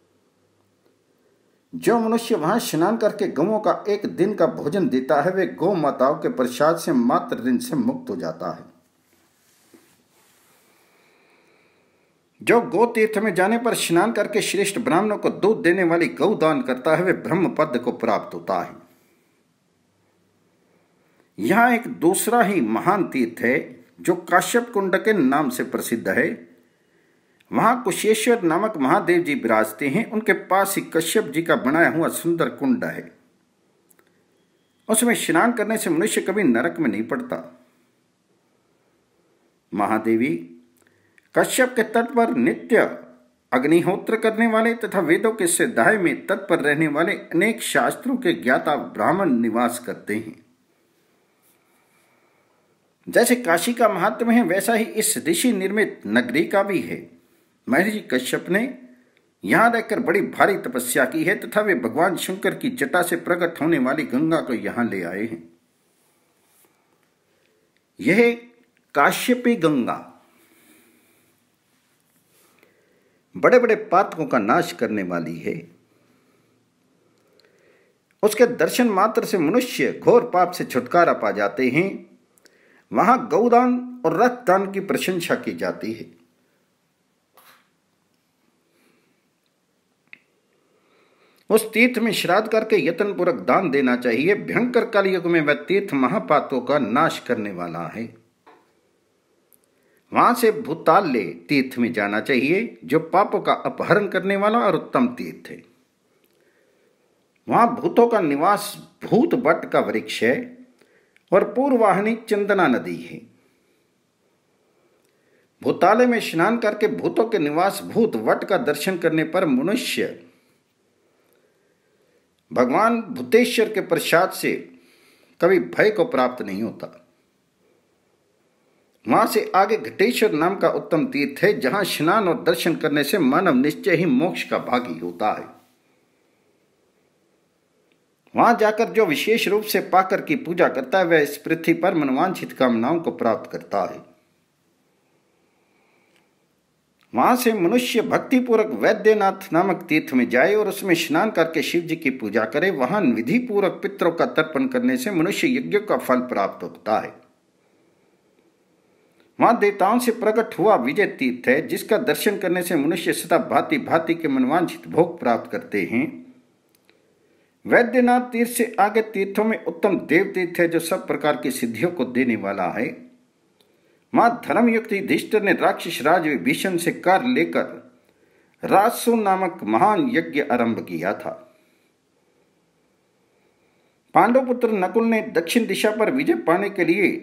Speaker 1: जो मनुष्य वहां स्नान करके गौओं का एक दिन का भोजन देता है, वे गौ माताओं के प्रसाद से मात्र ऋण से मुक्त हो जाता है। जो गो तीर्थ में जाने पर स्नान करके श्रेष्ठ ब्राह्मणों को दूध देने वाली गौ दान करता है, वे ब्रह्म पद को प्राप्त होता है। यहां एक दूसरा ही महान तीर्थ है जो काश्यप कुंड के नाम से प्रसिद्ध है। वहां कुशेश्वर नामक महादेव जी विराजते हैं। उनके पास ही कश्यप जी का बनाया हुआ सुंदर कुंड है। उसमें स्नान करने से मनुष्य कभी नरक में नहीं पड़ता। महादेवी कश्यप के तट पर नित्य अग्निहोत्र करने वाले तथा वेदों के स्वाध्याय में तत्पर रहने वाले अनेक शास्त्रों के ज्ञाता ब्राह्मण निवास करते हैं। जैसे काशी का महात्म्य है, वैसा ही इस ऋषि निर्मित नगरी का भी है। महर्षि कश्यप ने यहां रहकर बड़ी भारी तपस्या की है तथा वे भगवान शंकर की जटा से प्रकट होने वाली गंगा को यहां ले आए हैं। यह काश्यपी गंगा बड़े बड़े पातकों का नाश करने वाली है। उसके दर्शन मात्र से मनुष्य घोर पाप से छुटकारा पा जाते हैं। वहां गौदान और रक्तदान की प्रशंसा की जाती है। उस तीर्थ में श्राद्ध करके यत्नपूर्वक दान देना चाहिए। भयंकर कलयुग में वह तीर्थ महापातों का नाश करने वाला है। वहां से भूताल्य तीर्थ में जाना चाहिए, जो पापों का अपहरण करने वाला और उत्तम तीर्थ है। वहां भूतों का निवास भूत बट का वृक्ष है और पूर्ववाहिनी चंदना नदी है। भूतालय में स्नान करके भूतों के निवास भूत वट का दर्शन करने पर मनुष्य भगवान भूतेश्वर के प्रसाद से कभी भय को प्राप्त नहीं होता। वहां से आगे घटेश्वर नाम का उत्तम तीर्थ है, जहां स्नान और दर्शन करने से मानव निश्चय ही मोक्ष का भागी होता है। वहां जाकर जो विशेष रूप से पाकर की पूजा करता है वह इस पृथ्वी पर मनवांछित कामनाओं को प्राप्त करता है। वहां से मनुष्य भक्तिपूर्वक वैद्यनाथ नामक तीर्थ में जाए और उसमें स्नान करके शिव जी की पूजा करे। वहां विधि पूर्वक पितरों का तर्पण करने से मनुष्य यज्ञ का फल प्राप्त होता है। वहां देवताओं से प्रकट हुआ विजय तीर्थ है, जिसका दर्शन करने से मनुष्य सदा भांति भांति के मनवांछित भोग प्राप्त करते हैं। वैद्यनाथ तीर्थ से आगे तीर्थों में उत्तम देव तीर्थ है, जो सब प्रकार की सिद्धियों को देने वाला है। मां धर्मयुक्त युधिष्ठिर ने राक्षस राज विभीषण से कार्य लेकर राजसु नामक महान यज्ञ आरंभ किया था। पांडव पुत्र नकुल ने दक्षिण दिशा पर विजय पाने के लिए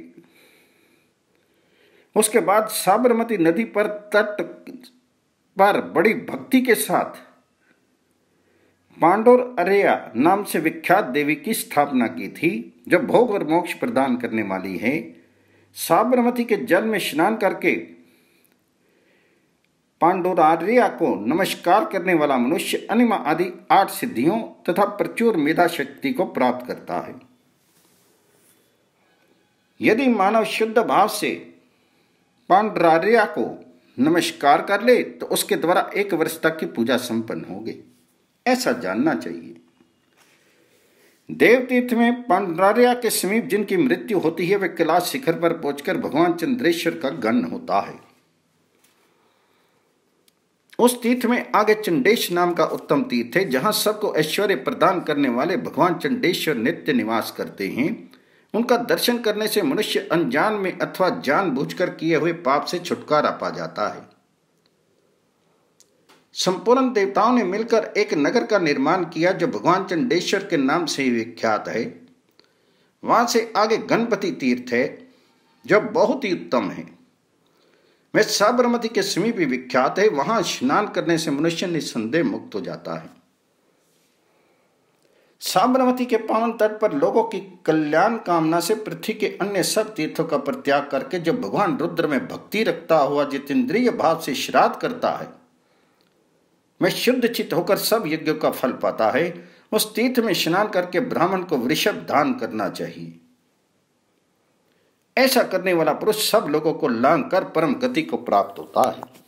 Speaker 1: उसके बाद साबरमती नदी पर तट पर बड़ी भक्ति के साथ पांडोर अरेया नाम से विख्यात देवी की स्थापना की थी, जो भोग और मोक्ष प्रदान करने वाली है। साबरमती के जल में स्नान करके पांडोरार्या को नमस्कार करने वाला मनुष्य अनिमा आदि आठ सिद्धियों तथा प्रचुर मेधा शक्ति को प्राप्त करता है। यदि मानव शुद्ध भाव से पांडोरार्या को नमस्कार कर ले तो उसके द्वारा एक वर्ष तक की पूजा संपन्न होगी, ऐसा जानना चाहिए। देवतीर्थ में पांडोरार्या के समीप जिनकी मृत्यु होती है वे कैलाश शिखर पर पहुंचकर भगवान चंद्रेश्वर का गण होता है। उस तीर्थ में आगे चंडेश नाम का उत्तम तीर्थ है, जहां सबको ऐश्वर्य प्रदान करने वाले भगवान चंडेश्वर नित्य निवास करते हैं। उनका दर्शन करने से मनुष्य अनजान में अथवा जानबूझकर किए हुए पाप से छुटकारा पा जाता है। संपूर्ण देवताओं ने मिलकर एक नगर का निर्माण किया, जो भगवान चंडेश्वर के नाम से ही विख्यात है। वहां से आगे गणपति तीर्थ है, जो बहुत ही उत्तम है। वह साबरमती के समीप भी विख्यात है। वहां स्नान करने से मनुष्य निस्संदेह मुक्त हो जाता है। साबरमती के पावन तट पर लोगों की कल्याण कामना से पृथ्वी के अन्य सब तीर्थों का परित्याग करके जो भगवान रुद्र में भक्ति रखता हुआ जितेंद्रिय भाव से श्राद्ध करता है, मैं शुद्ध चित्त होकर सब यज्ञों का फल पाता है। उस तीर्थ में स्नान करके ब्राह्मण को वृषभ दान करना चाहिए। ऐसा करने वाला पुरुष सब लोगों को लांघ कर परम गति को प्राप्त होता है।